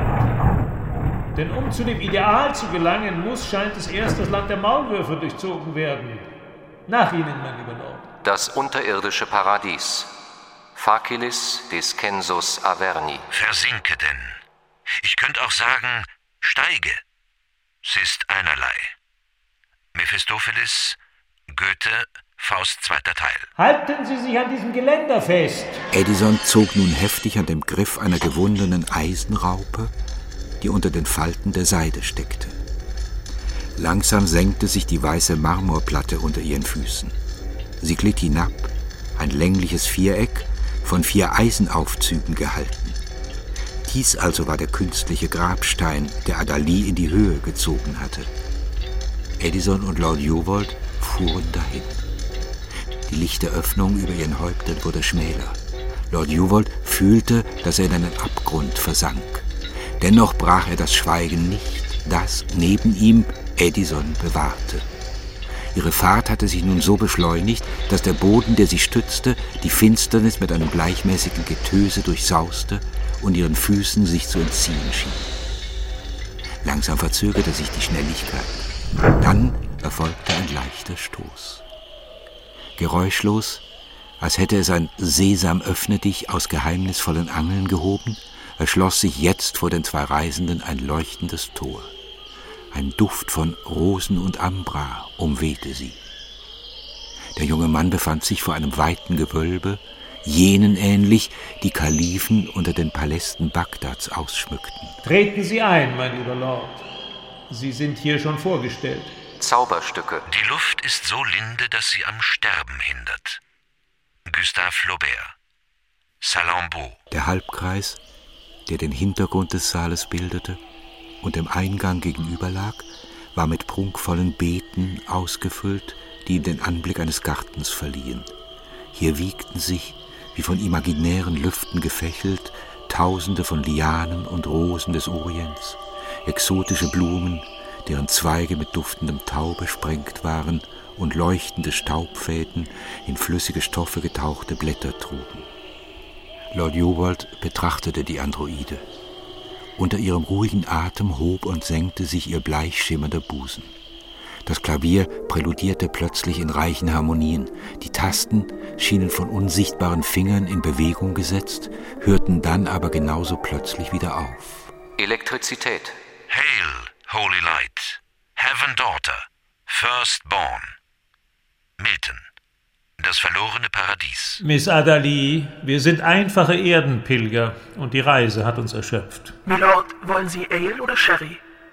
Denn um zu dem Ideal zu gelangen, scheint es erst das Land der Maulwürfe durchzogen werden. Nach Ihnen, mein lieber Lord. Das unterirdische Paradies. Facilis descensus Averni. Versinke denn. Ich könnte auch sagen, steige. Es ist einerlei. Mephistopheles, Goethe, Faust, 2. Teil. Halten Sie sich an diesem Geländer fest! Edison zog nun heftig an dem Griff einer gewundenen Eisenraupe, die unter den Falten der Seide steckte. Langsam senkte sich die weiße Marmorplatte unter ihren Füßen. Sie glitt hinab, ein längliches Viereck, von 4 Eisenaufzügen gehalten. Dies also war der künstliche Grabstein, der Adalie in die Höhe gezogen hatte. Edison und Lord Juvold fuhren dahin. Die lichte Öffnung über ihren Häuptern wurde schmäler. Lord Juvold fühlte, dass er in einen Abgrund versank. Dennoch brach er das Schweigen nicht, das neben ihm Edison bewahrte. Ihre Fahrt hatte sich nun so beschleunigt, dass der Boden, der sie stützte, die Finsternis mit einem gleichmäßigen Getöse durchsauste und ihren Füßen sich zu entziehen schien. Langsam verzögerte sich die Schnelligkeit. Dann erfolgte ein leichter Stoß. Geräuschlos, als hätte es ein Sesam, öffne dich aus geheimnisvollen Angeln gehoben, erschloss sich jetzt vor den 2 Reisenden ein leuchtendes Tor. Ein Duft von Rosen und Ambra umwehte sie. Der junge Mann befand sich vor einem weiten Gewölbe, jenen ähnlich, die Kalifen unter den Palästen Bagdads ausschmückten. Treten Sie ein, mein lieber Lord. Sie sind hier schon vorgestellt. Zauberstücke. Die Luft ist so linde, dass sie am Sterben hindert. Gustave Flaubert. Salammbô. Der Halbkreis, der den Hintergrund des Saales bildete und dem Eingang gegenüber lag, war mit prunkvollen Beeten ausgefüllt, die ihm den Anblick eines Gartens verliehen. Hier wiegten sich, wie von imaginären Lüften gefächelt, Tausende von Lianen und Rosen des Orients, exotische Blumen, deren Zweige mit duftendem Tau besprengt waren und leuchtende Staubfäden in flüssige Stoffe getauchte Blätter trugen. Lord Juvold betrachtete die Androide. Unter ihrem ruhigen Atem hob und senkte sich ihr bleich schimmernder Busen. Das Klavier präludierte plötzlich in reichen Harmonien. Die Tasten schienen von unsichtbaren Fingern in Bewegung gesetzt, hörten dann aber genauso plötzlich wieder auf. Elektrizität. Hail, Holy Light, Heaven Daughter, Firstborn. Milton. Das verlorene Paradies. Miss Adalie, wir sind einfache Erdenpilger und die Reise hat uns erschöpft. Milord, wollen Sie Ale oder Sherry?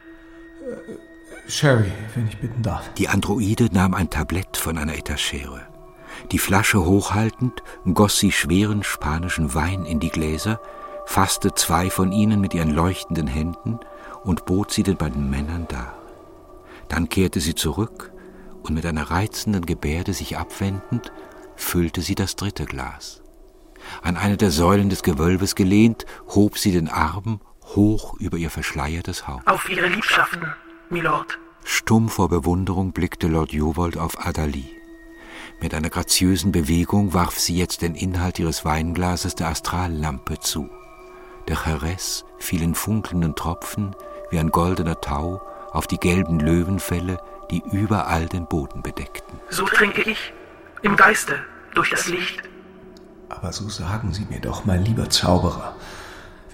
Sherry, wenn ich bitten darf. Die Androide nahm ein Tablett von einer Etagere. Die Flasche hochhaltend goss sie schweren spanischen Wein in die Gläser, fasste 2 von ihnen mit ihren leuchtenden Händen und bot sie den beiden Männern dar. Dann kehrte sie zurück und mit einer reizenden Gebärde sich abwendend, füllte sie das 3. Glas. An eine der Säulen des Gewölbes gelehnt, hob sie den Arm hoch über ihr verschleiertes Haupt. Auf Ihre Liebschaften, Milord. Stumm vor Bewunderung blickte Lord Juvold auf Adalie. Mit einer graziösen Bewegung warf sie jetzt den Inhalt ihres Weinglases der Astrallampe zu. Der Jerez fiel in funkelnden Tropfen wie ein goldener Tau auf die gelben Löwenfelle, die überall den Boden bedeckten. So trinke ich, im Geiste, durch das Licht. Aber so sagen Sie mir doch, mein lieber Zauberer,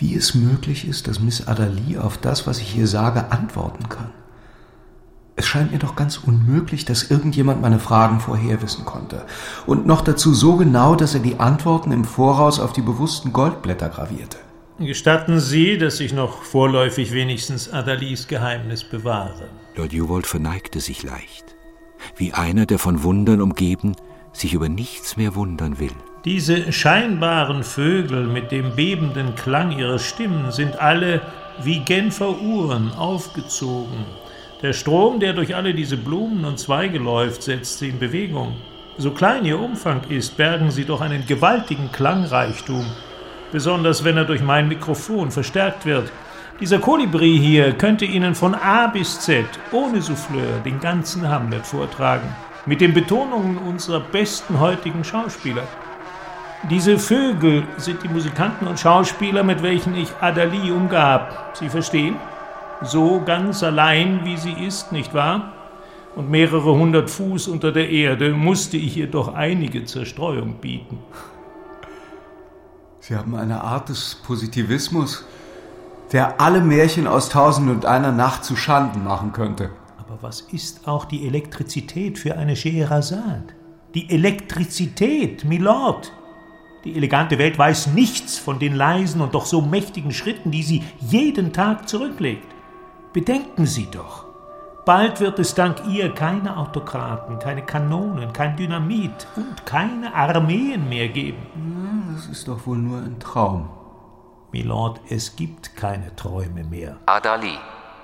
wie es möglich ist, dass Miss Adderley auf das, was ich ihr sage, antworten kann. Es scheint mir doch ganz unmöglich, dass irgendjemand meine Fragen vorherwissen konnte. Und noch dazu so genau, dass er die Antworten im Voraus auf die bewussten Goldblätter gravierte. Gestatten Sie, dass ich noch vorläufig wenigstens Adderleys Geheimnis bewahre. Lord Yuvold verneigte sich leicht, wie einer, der von Wundern umgeben sich über nichts mehr wundern will. Diese scheinbaren Vögel mit dem bebenden Klang ihrer Stimmen sind alle wie Genfer Uhren aufgezogen. Der Strom, der durch alle diese Blumen und Zweige läuft, setzt sie in Bewegung. So klein ihr Umfang ist, bergen sie doch einen gewaltigen Klangreichtum, besonders wenn er durch mein Mikrofon verstärkt wird. Dieser Kolibri hier könnte Ihnen von A bis Z, ohne Souffleur, den ganzen Hamlet vortragen, mit den Betonungen unserer besten heutigen Schauspieler. Diese Vögel sind die Musikanten und Schauspieler, mit welchen ich Adderley umgab. Sie verstehen? So ganz allein, wie sie ist, nicht wahr? Und mehrere 100 Fuß unter der Erde musste ich ihr doch einige Zerstreuung bieten. Sie haben eine Art des Positivismus, der alle Märchen aus 1001 Nacht zu Schanden machen könnte. Aber was ist auch die Elektrizität für eine Scheherazade? Die Elektrizität, Milord! Die elegante Welt weiß nichts von den leisen und doch so mächtigen Schritten, die sie jeden Tag zurücklegt. Bedenken Sie doch, bald wird es dank ihr keine Autokraten, keine Kanonen, kein Dynamit und keine Armeen mehr geben. Ja, das ist doch wohl nur ein Traum. Milord, es gibt keine Träume mehr. Adderley.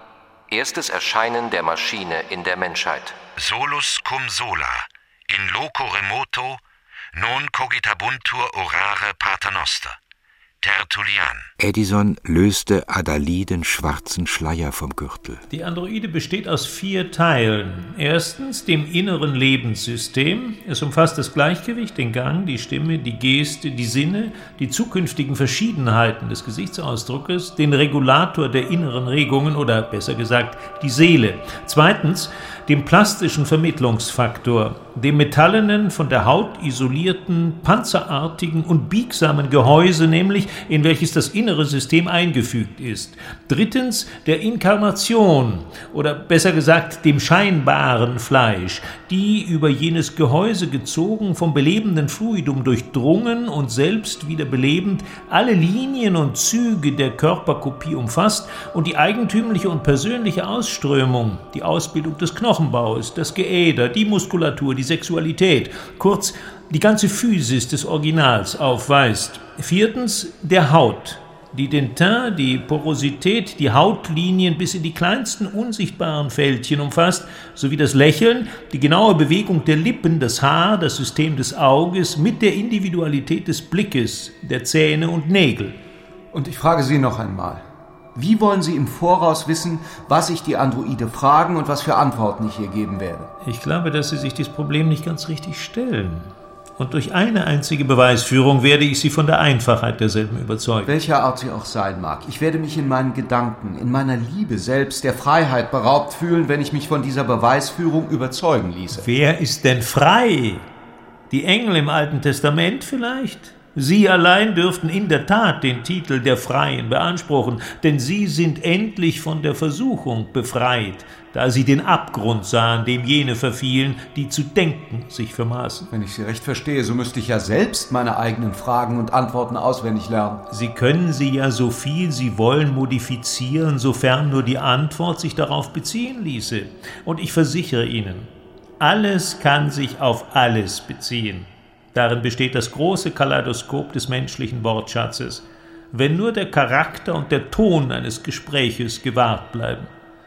Erstes Erscheinen der Maschine in der Menschheit. Solus cum sola, in loco remoto, non cogitabuntur orare paternoster. Tertullian. Edison löste Adderley den schwarzen Schleier vom Gürtel. Die Androide besteht aus 4 Teilen. Erstens dem inneren Lebenssystem. Es umfasst das Gleichgewicht, den Gang, die Stimme, die Geste, die Sinne, die zukünftigen Verschiedenheiten des Gesichtsausdruckes, den Regulator der inneren Regungen oder besser gesagt die Seele. Zweitens dem plastischen Vermittlungsfaktor, dem metallenen, von der Haut isolierten, panzerartigen und biegsamen Gehäuse, nämlich in welches das innere System eingefügt ist. Drittens der Inkarnation oder besser gesagt dem scheinbaren Fleisch, die über jenes Gehäuse gezogen, vom belebenden Fluidum durchdrungen und selbst wieder belebend alle Linien und Züge der Körperkopie umfasst und die eigentümliche und persönliche Ausströmung, die Ausbildung des Knochenbaus, das Geäder, die Muskulatur, die Sexualität, kurz die ganze Physis des Originals aufweist. Viertens der Haut, die den Teint, die Porosität, die Hautlinien bis in die kleinsten unsichtbaren Fältchen umfasst, sowie das Lächeln, die genaue Bewegung der Lippen, das Haar, das System des Auges mit der Individualität des Blickes, der Zähne und Nägel. Und ich frage Sie noch einmal, wie wollen Sie im Voraus wissen, was ich die Androide fragen und was für Antworten ich ihr geben werde? Ich glaube, dass Sie sich dieses Problem nicht ganz richtig stellen. Und durch eine einzige Beweisführung werde ich Sie von der Einfachheit derselben überzeugen. Welcher Art sie auch sein mag, ich werde mich in meinen Gedanken, in meiner Liebe selbst der Freiheit beraubt fühlen, wenn ich mich von dieser Beweisführung überzeugen ließe. Wer ist denn frei? Die Engel im Alten Testament vielleicht? Sie allein dürften in der Tat den Titel der Freien beanspruchen, denn sie sind endlich von der Versuchung befreit, da sie den Abgrund sahen, dem jene verfielen, die zu denken sich vermaßen. Wenn ich Sie recht verstehe, so müsste ich ja selbst meine eigenen Fragen und Antworten auswendig lernen. Sie können sie ja so viel Sie wollen modifizieren, sofern nur die Antwort sich darauf beziehen ließe. Und ich versichere Ihnen, alles kann sich auf alles beziehen. Darin besteht das große Kaleidoskop des menschlichen Wortschatzes, wenn nur der Charakter und der Ton eines Gespräches gewahrt bleiben.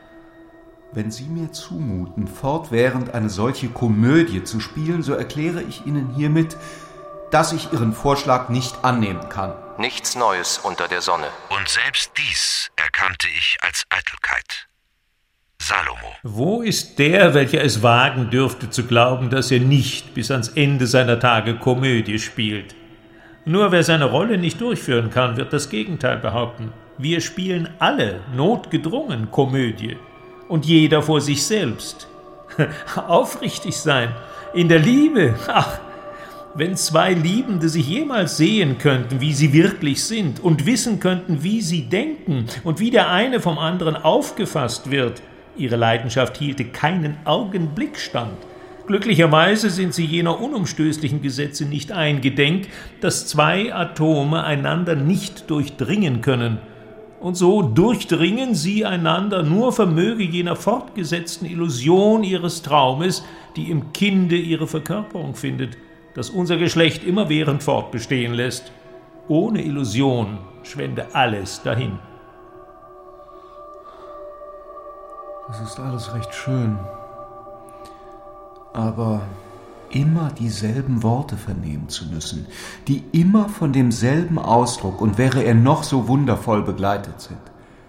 Wenn Sie mir zumuten, fortwährend eine solche Komödie zu spielen, so erkläre ich Ihnen hiermit, dass ich Ihren Vorschlag nicht annehmen kann. Nichts Neues unter der Sonne. Und selbst dies erkannte ich als Eitelkeit. Salomo. Wo ist der, welcher es wagen dürfte zu glauben, dass er nicht bis ans Ende seiner Tage Komödie spielt? Nur wer seine Rolle nicht durchführen kann, wird das Gegenteil behaupten. Wir spielen alle notgedrungen Komödie. Und jeder vor sich selbst. Aufrichtig sein, in der Liebe, ach, Wenn zwei Liebende sich jemals sehen könnten, wie sie wirklich sind, und wissen könnten, wie sie denken und wie der eine vom anderen aufgefasst wird, ihre Leidenschaft hielte keinen Augenblick stand. Glücklicherweise sind sie jener unumstößlichen Gesetze nicht eingedenk, dass zwei Atome einander nicht durchdringen können. Und so durchdringen sie einander nur vermöge jener fortgesetzten Illusion ihres Traumes, die im Kinde ihre Verkörperung findet, das unser Geschlecht immerwährend fortbestehen lässt. Ohne Illusion schwände alles dahin. Das ist alles recht schön. Aber immer dieselben Worte vernehmen zu müssen, die immer von demselben Ausdruck, und wäre er noch so wundervoll begleitet sind.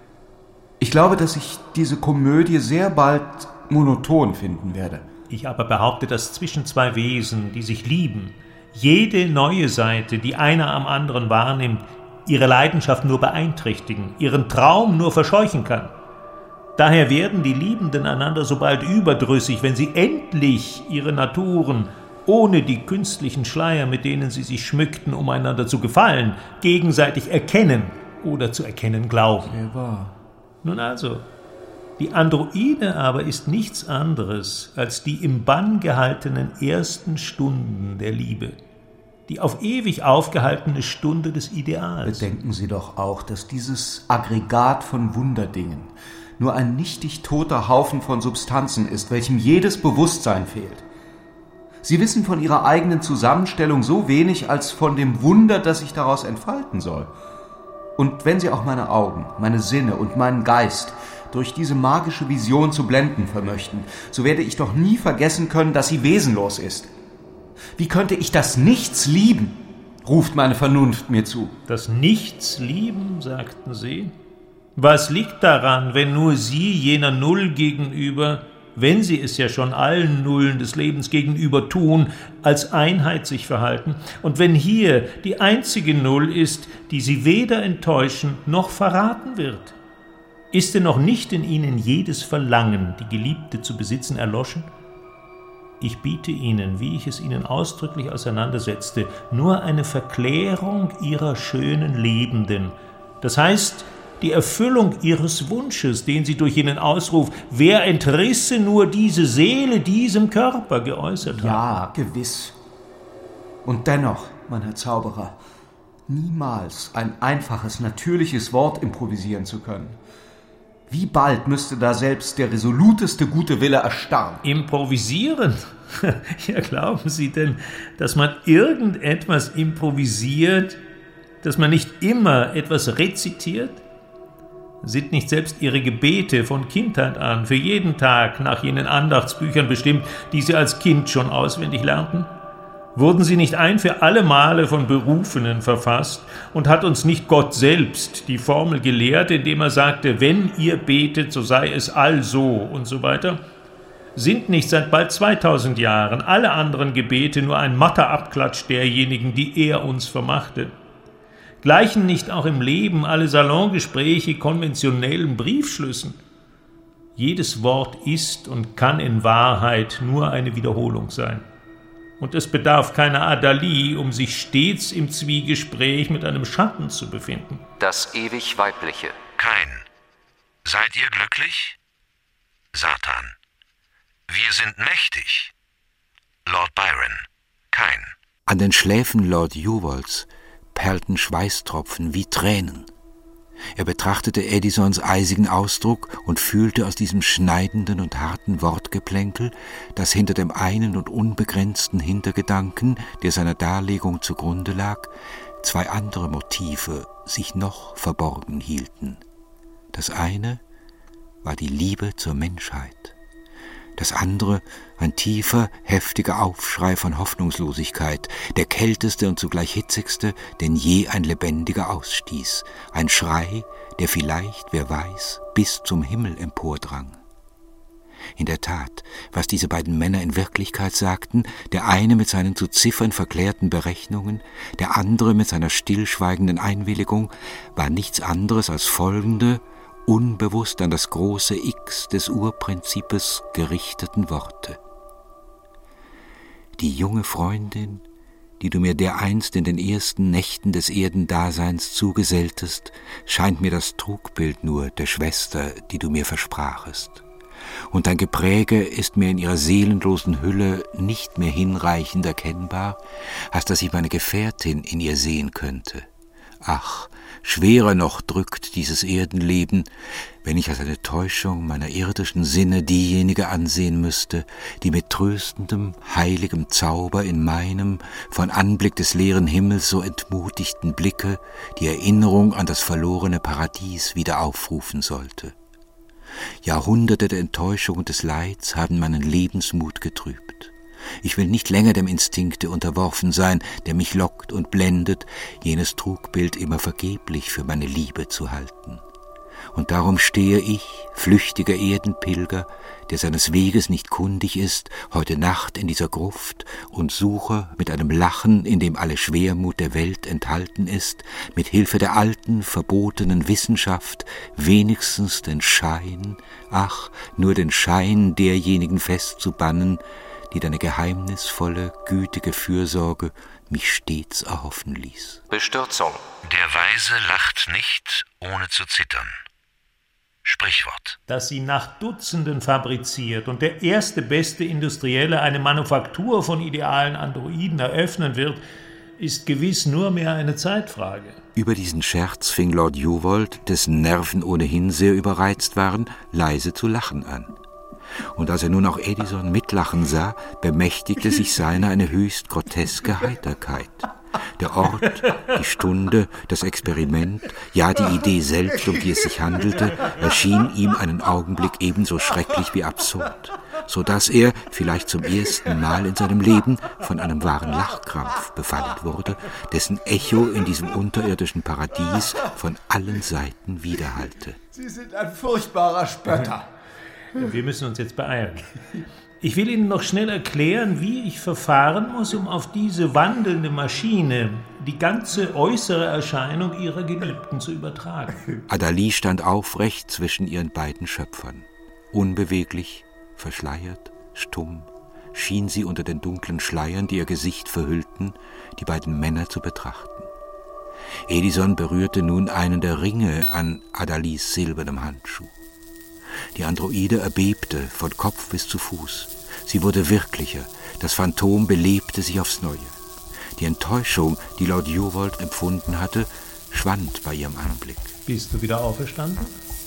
Ich glaube, dass ich diese Komödie sehr bald monoton finden werde. Ich aber behaupte, dass zwischen zwei Wesen, die sich lieben, jede neue Seite, die einer am anderen wahrnimmt, ihre Leidenschaft nur beeinträchtigen, ihren Traum nur verscheuchen kann. Daher werden die Liebenden einander so bald überdrüssig, wenn sie endlich ihre Naturen, ohne die künstlichen Schleier, mit denen sie sich schmückten, um einander zu gefallen, gegenseitig erkennen oder zu erkennen glauben. Sehr wahr. Nun also, die Androide aber ist nichts anderes als die im Bann gehaltenen ersten Stunden der Liebe, die auf ewig aufgehaltene Stunde des Ideals. Bedenken Sie doch auch, dass dieses Aggregat von Wunderdingen nur ein nichtig toter Haufen von Substanzen ist, welchem jedes Bewusstsein fehlt. Sie wissen von Ihrer eigenen Zusammenstellung so wenig als von dem Wunder, das sich daraus entfalten soll. Und wenn Sie auch meine Augen, meine Sinne und meinen Geist durch diese magische Vision zu blenden vermöchten, so werde ich doch nie vergessen können, dass sie wesenlos ist. Wie könnte ich das Nichts lieben? Ruft meine Vernunft mir zu. Das Nichts lieben, sagten Sie? Was liegt daran, wenn nur Sie jener Null gegenüber, wenn Sie es ja schon allen Nullen des Lebens gegenüber tun, als Einheit sich verhalten, und wenn hier die einzige Null ist, die Sie weder enttäuschen noch verraten wird? Ist denn noch nicht in Ihnen jedes Verlangen, die Geliebte zu besitzen, erloschen? Ich biete Ihnen, wie ich es Ihnen ausdrücklich auseinandersetzte, nur eine Verklärung Ihrer schönen Lebenden, das heißt, die Erfüllung Ihres Wunsches, den Sie durch jenen Ausruf, wer entrisse nur diese Seele diesem Körper, geäußert haben. Ja, gewiss. Und dennoch, mein Herr Zauberer, niemals ein einfaches, natürliches Wort improvisieren zu können. Wie bald müsste da selbst der resoluteste gute Wille erstarren? Improvisieren? Ja, glauben Sie denn, dass man irgendetwas improvisiert, dass man nicht immer etwas rezitiert? Sind nicht selbst Ihre Gebete von Kindheit an für jeden Tag nach jenen Andachtsbüchern bestimmt, die Sie als Kind schon auswendig lernten? Wurden sie nicht ein für alle Male von Berufenen verfasst und hat uns nicht Gott selbst die Formel gelehrt, indem er sagte, wenn ihr betet, so sei es also und so weiter? Sind nicht seit bald 2000 Jahren alle anderen Gebete nur ein matter Abklatsch derjenigen, die er uns vermachte? Gleichen nicht auch im Leben alle Salongespräche konventionellen Briefschlüssen? Jedes Wort ist und kann in Wahrheit nur eine Wiederholung sein. Und es bedarf keiner Adalie, um sich stets im Zwiegespräch mit einem Schatten zu befinden. Das ewig Weibliche. Kain. Seid ihr glücklich? Satan. Wir sind mächtig. Lord Byron. Kain. An den Schläfen Lord Yuvalls perlten Schweißtropfen wie Tränen. Er betrachtete Edisons eisigen Ausdruck und fühlte aus diesem schneidenden und harten Wortgeplänkel, dass hinter dem einen und unbegrenzten Hintergedanken, der seiner Darlegung zugrunde lag, zwei andere Motive sich noch verborgen hielten. Das eine war die Liebe zur Menschheit, das andere ein tiefer, heftiger Aufschrei von Hoffnungslosigkeit, der kälteste und zugleich hitzigste, den je ein Lebendiger ausstieß, ein Schrei, der vielleicht, wer weiß, bis zum Himmel empordrang. In der Tat, was diese beiden Männer in Wirklichkeit sagten, der eine mit seinen zu Ziffern verklärten Berechnungen, der andere mit seiner stillschweigenden Einwilligung, war nichts anderes als folgende, unbewusst an das große X des Urprinzipes gerichteten Worte. Die junge Freundin, die du mir dereinst in den ersten Nächten des Erdendaseins zugeselltest, scheint mir das Trugbild nur der Schwester, die du mir versprachest. Und dein Gepräge ist mir in ihrer seelenlosen Hülle nicht mehr hinreichend erkennbar, als dass ich meine Gefährtin in ihr sehen könnte. Ach, schwerer noch drückt dieses Erdenleben, wenn ich als eine Täuschung meiner irdischen Sinne diejenige ansehen müsste, die mit tröstendem, heiligem Zauber in meinem, von Anblick des leeren Himmels so entmutigten Blicke die Erinnerung an das verlorene Paradies wieder aufrufen sollte. Jahrhunderte der Enttäuschung und des Leids haben meinen Lebensmut getrübt. Ich will nicht länger dem Instinkte unterworfen sein, der mich lockt und blendet, jenes Trugbild immer vergeblich für meine Liebe zu halten. Und darum stehe ich, flüchtiger Erdenpilger, der seines Weges nicht kundig ist, heute Nacht in dieser Gruft und suche mit einem Lachen, in dem alle Schwermut der Welt enthalten ist, mit Hilfe der alten, verbotenen Wissenschaft wenigstens den Schein, ach, nur den Schein derjenigen festzubannen, die deine geheimnisvolle, gütige Fürsorge mich stets erhoffen ließ. Bestürzung. Der Weise lacht nicht, ohne zu zittern. Sprichwort. Dass sie nach Dutzenden fabriziert und der erste beste Industrielle eine Manufaktur von idealen Androiden eröffnen wird, ist gewiss nur mehr eine Zeitfrage. Über diesen Scherz fing Lord Juvold, dessen Nerven ohnehin sehr überreizt waren, leise zu lachen an. Und als er nun auch Edison mitlachen sah, bemächtigte sich seiner eine höchst groteske Heiterkeit. Der Ort, die Stunde, das Experiment, ja die Idee selbst, um die es sich handelte, erschien ihm einen Augenblick ebenso schrecklich wie absurd, so dass er, vielleicht zum ersten Mal in seinem Leben, von einem wahren Lachkrampf befallen wurde, dessen Echo in diesem unterirdischen Paradies von allen Seiten widerhallte. Sie sind ein furchtbarer Spötter. Wir müssen uns jetzt beeilen. Ich will Ihnen noch schnell erklären, wie ich verfahren muss, um auf diese wandelnde Maschine die ganze äußere Erscheinung Ihrer Geliebten zu übertragen. Adali stand aufrecht zwischen ihren beiden Schöpfern. Unbeweglich, verschleiert, stumm, schien sie unter den dunklen Schleiern, die ihr Gesicht verhüllten, die beiden Männer zu betrachten. Edison berührte nun einen der Ringe an Adalis silbernem Handschuh. Die Androide erbebte von Kopf bis zu Fuß. Sie wurde wirklicher. Das Phantom belebte sich aufs Neue. Die Enttäuschung, die Lord Juvold empfunden hatte, schwand bei ihrem Anblick. Bist du wieder auferstanden?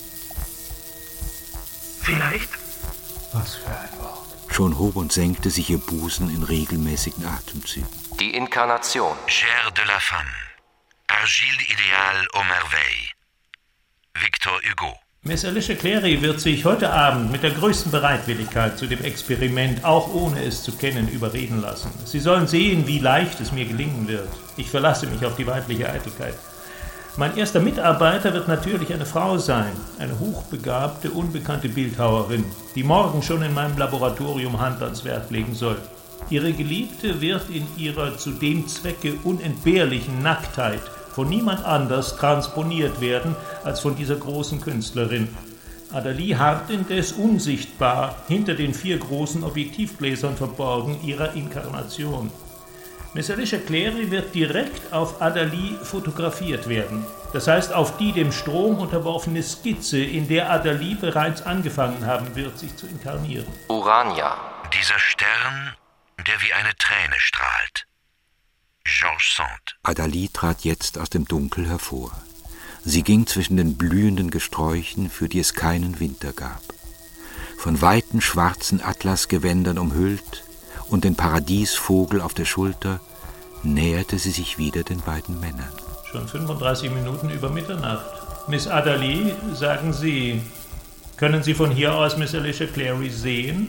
Vielleicht. Was für ein Wort. Schon hob und senkte sich ihr Busen in regelmäßigen Atemzügen. Die Inkarnation. Chair de la femme. Argile idéale aux merveilles. Victor Hugo. Miss Alicia Clary wird sich heute Abend mit der größten Bereitwilligkeit zu dem Experiment, auch ohne es zu kennen, überreden lassen. Sie sollen sehen, wie leicht es mir gelingen wird. Ich verlasse mich auf die weibliche Eitelkeit. Mein erster Mitarbeiter wird natürlich eine Frau sein, eine hochbegabte, unbekannte Bildhauerin, die morgen schon in meinem Laboratorium Hand ans Werk legen soll. Ihre Geliebte wird in ihrer zu dem Zwecke unentbehrlichen Nacktheit von niemand anders transponiert werden als von dieser großen Künstlerin. Adali harrt indes unsichtbar hinter den 4 großen Objektivgläsern verborgen ihrer Inkarnation. Miss Alicia Clary wird direkt auf Adali fotografiert werden. Das heißt, auf die dem Strom unterworfene Skizze, in der Adali bereits angefangen haben wird, sich zu inkarnieren. Urania. Dieser Stern, der wie eine Träne strahlt. Georges Sand. Adali trat jetzt aus dem Dunkel hervor. Sie ging zwischen den blühenden Gesträuchen, für die es keinen Winter gab. Von weiten schwarzen Atlasgewändern umhüllt und den Paradiesvogel auf der Schulter, näherte sie sich wieder den beiden Männern. Schon 35 Minuten über Mitternacht. Miss Adali, sagen Sie, können Sie von hier aus Miss Alicia Clary sehen?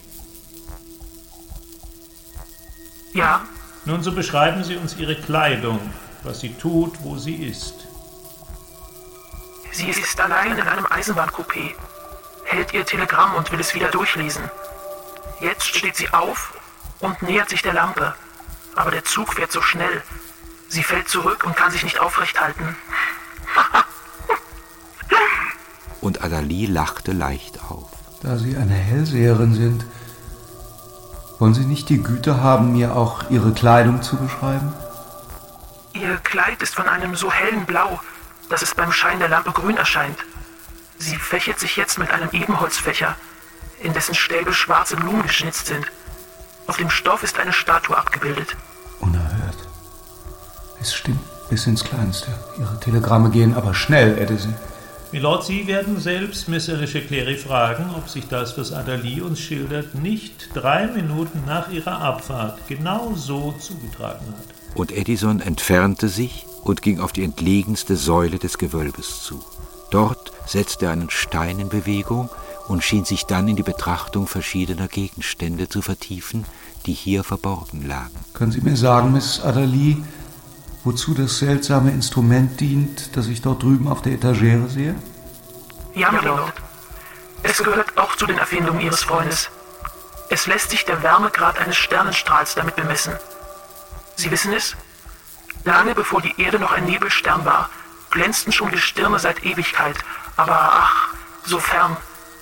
Ja. Nun, so beschreiben Sie uns Ihre Kleidung, was sie tut, wo sie ist. Sie ist allein in einem Eisenbahncoupé, hält ihr Telegramm und will es wieder durchlesen. Jetzt steht sie auf und nähert sich der Lampe. Aber der Zug fährt so schnell. Sie fällt zurück und kann sich nicht aufrecht halten. Und Adali lachte leicht auf. Da Sie eine Hellseherin sind, Wollen Sie nicht die Güte haben, mir auch Ihre Kleidung zu beschreiben? Ihr Kleid ist von einem so hellen Blau, dass es beim Schein der Lampe grün erscheint. Sie fächert sich jetzt mit einem Ebenholzfächer, in dessen Stäbe schwarze Blumen geschnitzt sind. Auf dem Stoff ist eine Statue abgebildet. Unerhört. Es stimmt bis ins Kleinste. Ihre Telegramme gehen aber schnell, Edison. Milord, Sie werden selbst Miss Alicia Clary fragen, ob sich das, was Adalie uns schildert, nicht 3 Minuten nach ihrer Abfahrt genau so zugetragen hat. Und Edison entfernte sich und ging auf die entlegenste Säule des Gewölbes zu. Dort setzte er einen Stein in Bewegung und schien sich dann in die Betrachtung verschiedener Gegenstände zu vertiefen, die hier verborgen lagen. Können Sie mir sagen, Miss Adalie, wozu das seltsame Instrument dient, das ich dort drüben auf der Etagere sehe? Ja, Milord. Es gehört auch zu den Erfindungen Ihres Freundes. Es lässt sich der Wärmegrad eines Sternenstrahls damit bemessen. Sie wissen es? Lange bevor die Erde noch ein Nebelstern war, glänzten schon Gestirne seit Ewigkeit, aber ach, so fern,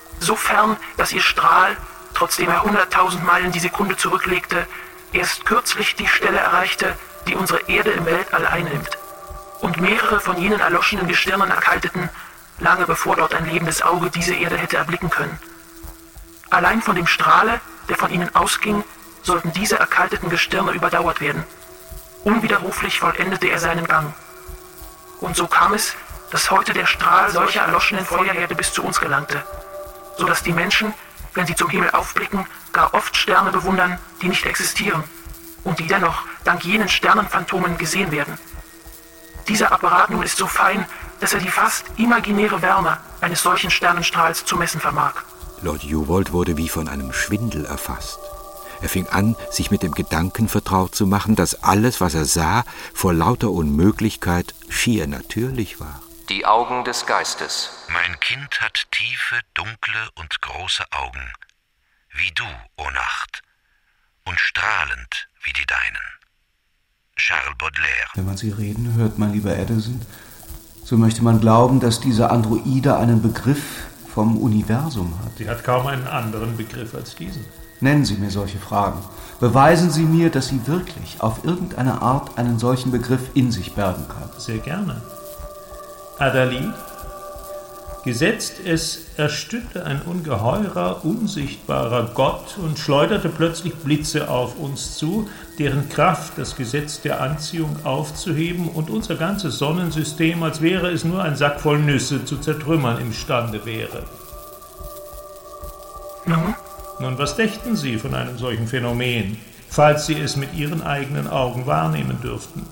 dass ihr Strahl, trotzdem er 100.000 Meilen die Sekunde zurücklegte, erst kürzlich die Stelle erreichte, die unsere Erde im Weltall einnimmt, und mehrere von jenen erloschenen Gestirnen erkalteten, lange bevor dort ein lebendes Auge diese Erde hätte erblicken können. Allein von dem Strahle, der von ihnen ausging, sollten diese erkalteten Gestirne überdauert werden. Unwiderruflich vollendete er seinen Gang. Und so kam es, dass heute der Strahl solcher erloschenen Feuerherde bis zu uns gelangte, so dass die Menschen, wenn sie zum Himmel aufblicken, gar oft Sterne bewundern, die nicht existieren und die dennoch dank jenen Sternenphantomen gesehen werden. Dieser Apparat nun ist so fein, dass er die fast imaginäre Wärme eines solchen Sternenstrahls zu messen vermag. Lord Juvold wurde wie von einem Schwindel erfasst. Er fing an, sich mit dem Gedanken vertraut zu machen, dass alles, was er sah, vor lauter Unmöglichkeit schier natürlich war. Die Augen des Geistes. Mein Kind hat tiefe, dunkle und große Augen, wie du, o Nacht, und strahlend wie die deinen. Charles Baudelaire. Wenn man Sie reden hört, mein lieber Edison, so möchte man glauben, dass diese Androide einen Begriff vom Universum hat. Sie hat kaum einen anderen Begriff als diesen. Nennen Sie mir solche Fragen. Beweisen Sie mir, dass sie wirklich auf irgendeine Art einen solchen Begriff in sich bergen kann. Sehr gerne. Adalie, gesetzt es erstünnte ein ungeheurer, unsichtbarer Gott und schleuderte plötzlich Blitze auf uns zu, deren Kraft das Gesetz der Anziehung aufzuheben und unser ganzes Sonnensystem, als wäre es nur ein Sack voll Nüsse, zu zertrümmern imstande wäre. Nun, was dächten Sie von einem solchen Phänomen, falls Sie es mit Ihren eigenen Augen wahrnehmen dürften?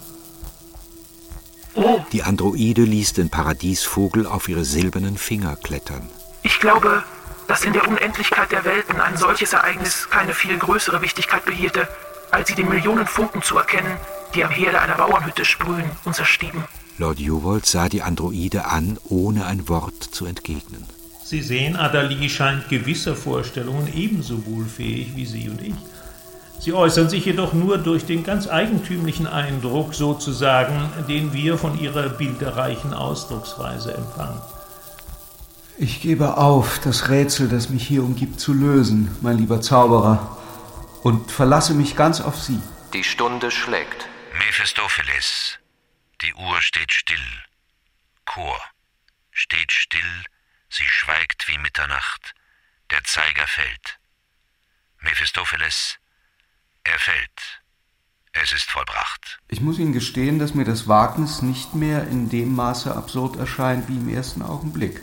Oh, Die Androide ließ den Paradiesvogel auf ihre silbernen Finger klettern. ich glaube, dass in der Unendlichkeit der Welten ein solches Ereignis keine viel größere Wichtigkeit behielte, als sie den Millionen Funken zu erkennen, die am Herde einer Bauernhütte sprühen und zerstieben. Lord Juvold sah die Androide an, ohne ein Wort zu entgegnen. Sie sehen, Adalie scheint gewisser Vorstellungen ebenso wohlfähig wie Sie und ich. Sie äußern sich jedoch nur durch den ganz eigentümlichen Eindruck, sozusagen, den wir von ihrer bilderreichen Ausdrucksweise empfangen. Ich gebe auf, das Rätsel, das mich hier umgibt, zu lösen, mein lieber Zauberer, und verlasse mich ganz auf Sie. Die Stunde schlägt. Mephistopheles, die Uhr steht still. Chor, steht still, sie schweigt wie Mitternacht. Der Zeiger fällt. Mephistopheles, er fällt. Es ist vollbracht. Ich muss Ihnen gestehen, dass mir das Wagnis nicht mehr in dem Maße absurd erscheint wie im ersten Augenblick.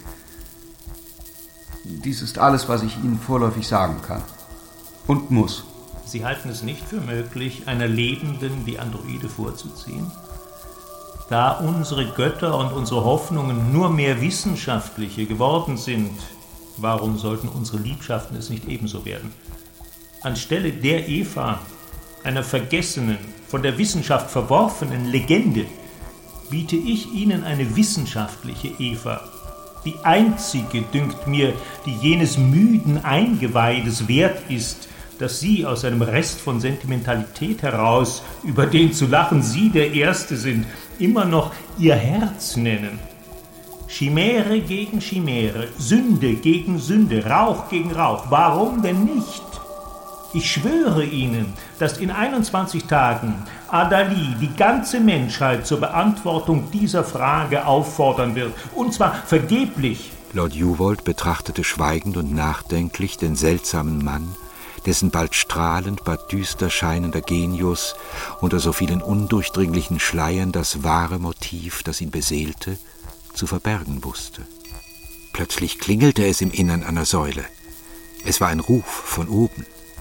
Dies ist alles, was ich Ihnen vorläufig sagen kann. Und muss. Sie halten es nicht für möglich, einer Lebenden die Androide vorzuziehen? Da unsere Götter und unsere Hoffnungen nur mehr wissenschaftliche geworden sind, warum sollten unsere Liebschaften es nicht ebenso werden? Anstelle der Eva, einer vergessenen, von der Wissenschaft verworfenen Legende, biete ich Ihnen eine wissenschaftliche Eva. Die einzige, dünkt mir, die jenes müden Eingeweides wert ist, dass Sie aus einem Rest von Sentimentalität heraus, über den zu lachen Sie der Erste sind, immer noch Ihr Herz nennen. Chimäre gegen Chimäre, Sünde gegen Sünde, Rauch gegen Rauch. Warum denn nicht? Ich schwöre Ihnen, dass in 21 Tagen Adali die ganze Menschheit zur Beantwortung dieser Frage auffordern wird, und zwar vergeblich. Lord Yuvold betrachtete schweigend und nachdenklich den seltsamen Mann, dessen bald strahlend, bald düster scheinender Genius unter so vielen undurchdringlichen Schleiern das wahre Motiv, das ihn beseelte, zu verbergen wusste. Plötzlich klingelte es im Innern einer Säule. Es war ein Ruf von oben.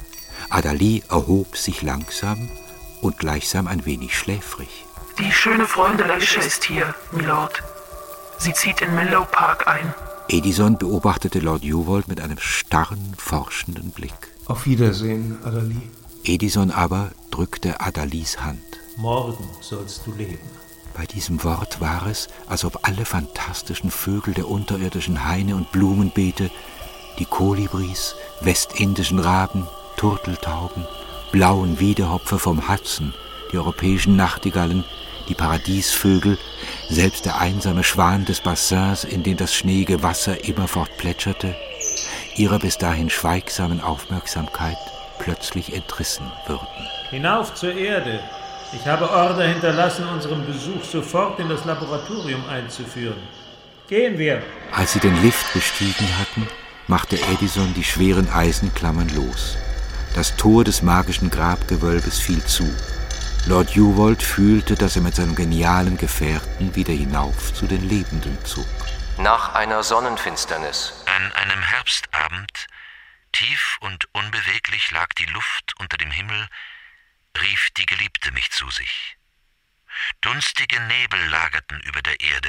Adali erhob sich langsam und gleichsam ein wenig schläfrig. Die schöne Freundin Alicia ist hier, Milord. Sie zieht in Menlo Park ein. Edison beobachtete Lord Yuvold mit einem starren, forschenden Blick. Auf Wiedersehen, Adali. Edison aber drückte Adalis Hand. Morgen sollst du leben. Bei diesem Wort war es, als ob alle fantastischen Vögel der unterirdischen Haine und Blumenbeete, die Kolibris, westindischen Raben, Turteltauben, blauen Wiedehopfer vom Hudson, die europäischen Nachtigallen, die Paradiesvögel, selbst der einsame Schwan des Bassins, in dem das schneeige Wasser immerfort plätscherte, ihrer bis dahin schweigsamen Aufmerksamkeit plötzlich entrissen würden. Hinauf zur Erde. Ich habe Order hinterlassen, unseren Besuch sofort in das Laboratorium einzuführen. Gehen wir. Als sie den Lift bestiegen hatten, machte Edison die schweren Eisenklammern los. Das Tor des magischen Grabgewölbes fiel zu. Lord Yuvold fühlte, dass er mit seinem genialen Gefährten wieder hinauf zu den Lebenden zog. Nach einer Sonnenfinsternis. An einem Herbstabend, tief und unbeweglich lag die Luft unter dem Himmel, rief die Geliebte mich zu sich. Dunstige Nebel lagerten über der Erde.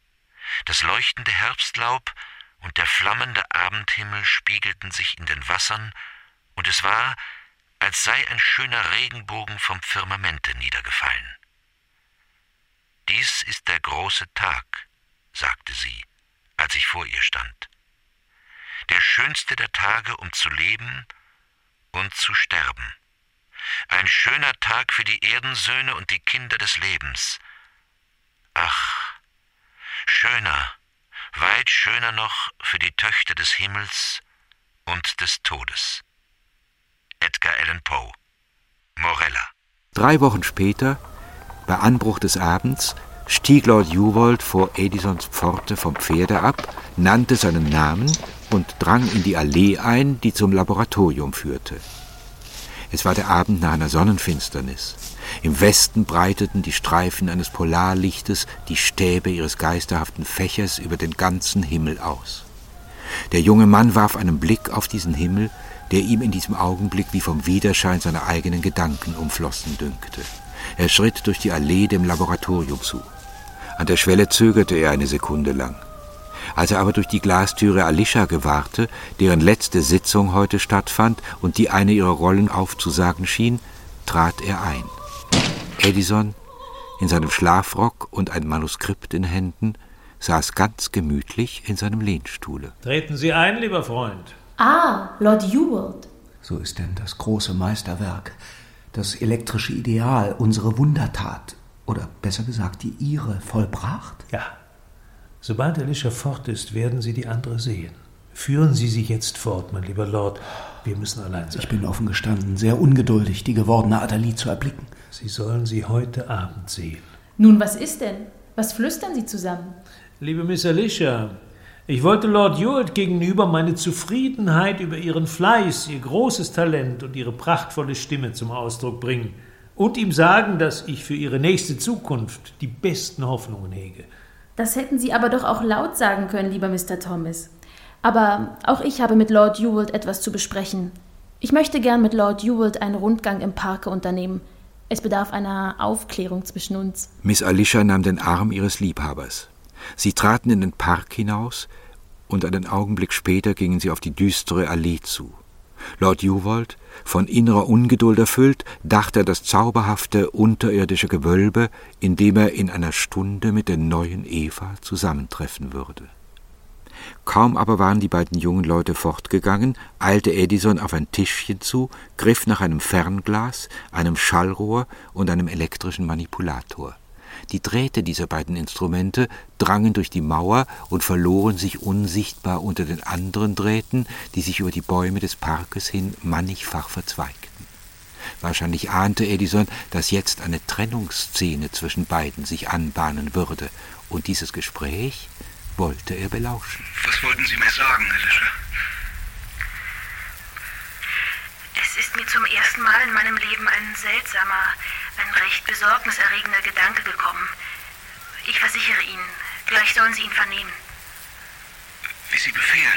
Das leuchtende Herbstlaub und der flammende Abendhimmel spiegelten sich in den Wassern, und es war, als sei ein schöner Regenbogen vom Firmamente niedergefallen. »Dies ist der große Tag«, sagte sie, als ich vor ihr stand. »Der schönste der Tage, um zu leben und zu sterben. Ein schöner Tag für die Erdensöhne und die Kinder des Lebens. Ach, schöner, weit schöner noch für die Töchter des Himmels und des Todes.« Edgar Allan Poe, Morella. 3 Wochen später, bei Anbruch des Abends, stieg Lord Yuvold vor Edisons Pforte vom Pferde ab, nannte seinen Namen und drang in die Allee ein, die zum Laboratorium führte. Es war der Abend nach einer Sonnenfinsternis. Im Westen breiteten die Streifen eines Polarlichtes die Stäbe ihres geisterhaften Fächers über den ganzen Himmel aus. Der junge Mann warf einen Blick auf diesen Himmel, der ihm in diesem Augenblick wie vom Widerschein seiner eigenen Gedanken umflossen dünkte. Er schritt durch die Allee dem Laboratorium zu. An der Schwelle zögerte er eine Sekunde lang. Als er aber durch die Glastüre Alicia gewahrte, deren letzte Sitzung heute stattfand und die eine ihrer Rollen aufzusagen schien, trat er ein. Edison, in seinem Schlafrock und ein Manuskript in Händen, saß ganz gemütlich in seinem Lehnstuhle. Treten Sie ein, lieber Freund. Ah, Lord Yuvold. So ist denn das große Meisterwerk, das elektrische Ideal, unsere Wundertat, oder besser gesagt die Ihre, vollbracht? Ja. Sobald Alicia fort ist, werden Sie die andere sehen. Führen Sie sie jetzt fort, mein lieber Lord. Wir müssen allein sein. Ich bin offen gestanden sehr ungeduldig, die gewordene Adali zu erblicken. Sie sollen sie heute Abend sehen. Nun, was ist denn? Was flüstern Sie zusammen? Liebe Miss Alicia, ich wollte Lord Yuvold gegenüber meine Zufriedenheit über Ihren Fleiß, Ihr großes Talent und Ihre prachtvolle Stimme zum Ausdruck bringen und ihm sagen, dass ich für Ihre nächste Zukunft die besten Hoffnungen hege. Das hätten Sie aber doch auch laut sagen können, lieber Mr. Thomas. Aber auch ich habe mit Lord Yuvold etwas zu besprechen. Ich möchte gern mit Lord Yuvold einen Rundgang im Parke unternehmen. Es bedarf einer Aufklärung zwischen uns. Miss Alicia nahm den Arm ihres Liebhabers. Sie traten in den Park hinaus, und einen Augenblick später gingen sie auf die düstere Allee zu. Lord Yuvold, von innerer Ungeduld erfüllt, dachte an das zauberhafte unterirdische Gewölbe, in dem er in einer Stunde mit der neuen Eva zusammentreffen würde. Kaum aber waren die beiden jungen Leute fortgegangen, eilte Edison auf ein Tischchen zu, griff nach einem Fernglas, einem Schallrohr und einem elektrischen Manipulator. Die Drähte dieser beiden Instrumente drangen durch die Mauer und verloren sich unsichtbar unter den anderen Drähten, die sich über die Bäume des Parkes hin mannigfach verzweigten. Wahrscheinlich ahnte Edison, dass jetzt eine Trennungsszene zwischen beiden sich anbahnen würde, und dieses Gespräch wollte er belauschen. Was wollten Sie mir sagen, Alicia? Es ist mir zum ersten Mal in meinem Leben ein seltsamer, ein recht besorgniserregender Gedanke gekommen. Ich versichere Ihnen, gleich sollen Sie ihn vernehmen. Wie Sie befehlen.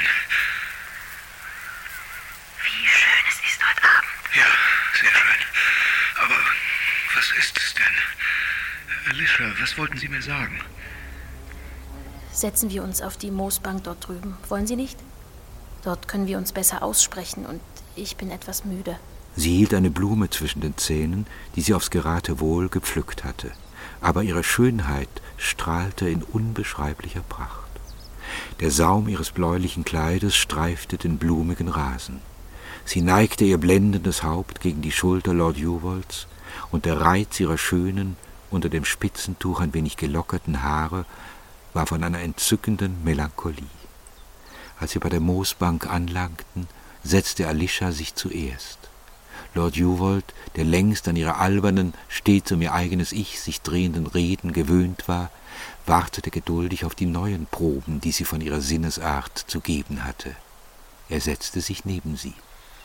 Wie schön es ist heute Abend. Ja, sehr schön. Aber was ist es denn? Alicia, was wollten Sie mir sagen? Setzen wir uns auf die Moosbank dort drüben. Wollen Sie nicht? Dort können wir uns besser aussprechen und ich bin etwas müde. Sie hielt eine Blume zwischen den Zähnen, die sie aufs Geratewohl gepflückt hatte. Aber ihre Schönheit strahlte in unbeschreiblicher Pracht. Der Saum ihres bläulichen Kleides streifte den blumigen Rasen. Sie neigte ihr blendendes Haupt gegen die Schulter Lord Uwolds, und der Reiz ihrer schönen, unter dem Spitzentuch ein wenig gelockerten Haare war von einer entzückenden Melancholie. Als sie bei der Moosbank anlangten, setzte Alicia sich zuerst. Lord Uwold, der längst an ihre albernen, stets um ihr eigenes Ich sich drehenden Reden gewöhnt war, wartete geduldig auf die neuen Proben, die sie von ihrer Sinnesart zu geben hatte. Er setzte sich neben sie.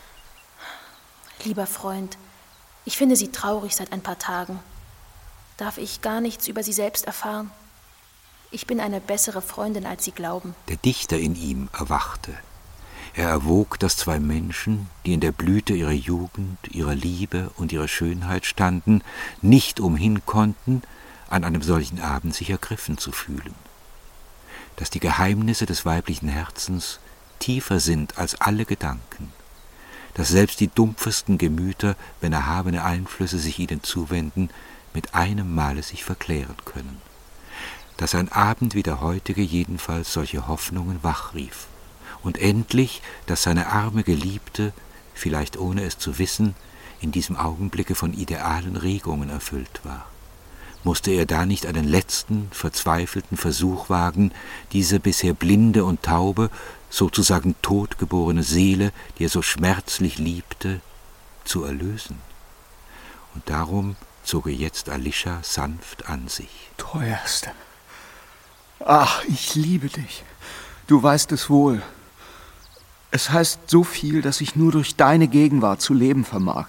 Lieber Freund, ich finde Sie traurig seit ein paar Tagen. Darf ich gar nichts über Sie selbst erfahren? Ich bin eine bessere Freundin, als Sie glauben. Der Dichter in ihm erwachte. Er erwog, dass zwei Menschen, die in der Blüte ihrer Jugend, ihrer Liebe und ihrer Schönheit standen, nicht umhin konnten, an einem solchen Abend sich ergriffen zu fühlen. Dass die Geheimnisse des weiblichen Herzens tiefer sind als alle Gedanken, dass selbst die dumpfesten Gemüter, wenn erhabene Einflüsse sich ihnen zuwenden, mit einem Male sich verklären können. Dass ein Abend wie der heutige jedenfalls solche Hoffnungen wachrief. Und endlich, dass seine arme Geliebte, vielleicht ohne es zu wissen, in diesem Augenblicke von idealen Regungen erfüllt war. Musste er da nicht einen letzten, verzweifelten Versuch wagen, diese bisher blinde und taube, sozusagen totgeborene Seele, die er so schmerzlich liebte, zu erlösen? Und darum zog er jetzt Alicia sanft an sich. Teuerste. Ach, ich liebe dich. Du weißt es wohl. Es heißt so viel, dass ich nur durch deine Gegenwart zu leben vermag.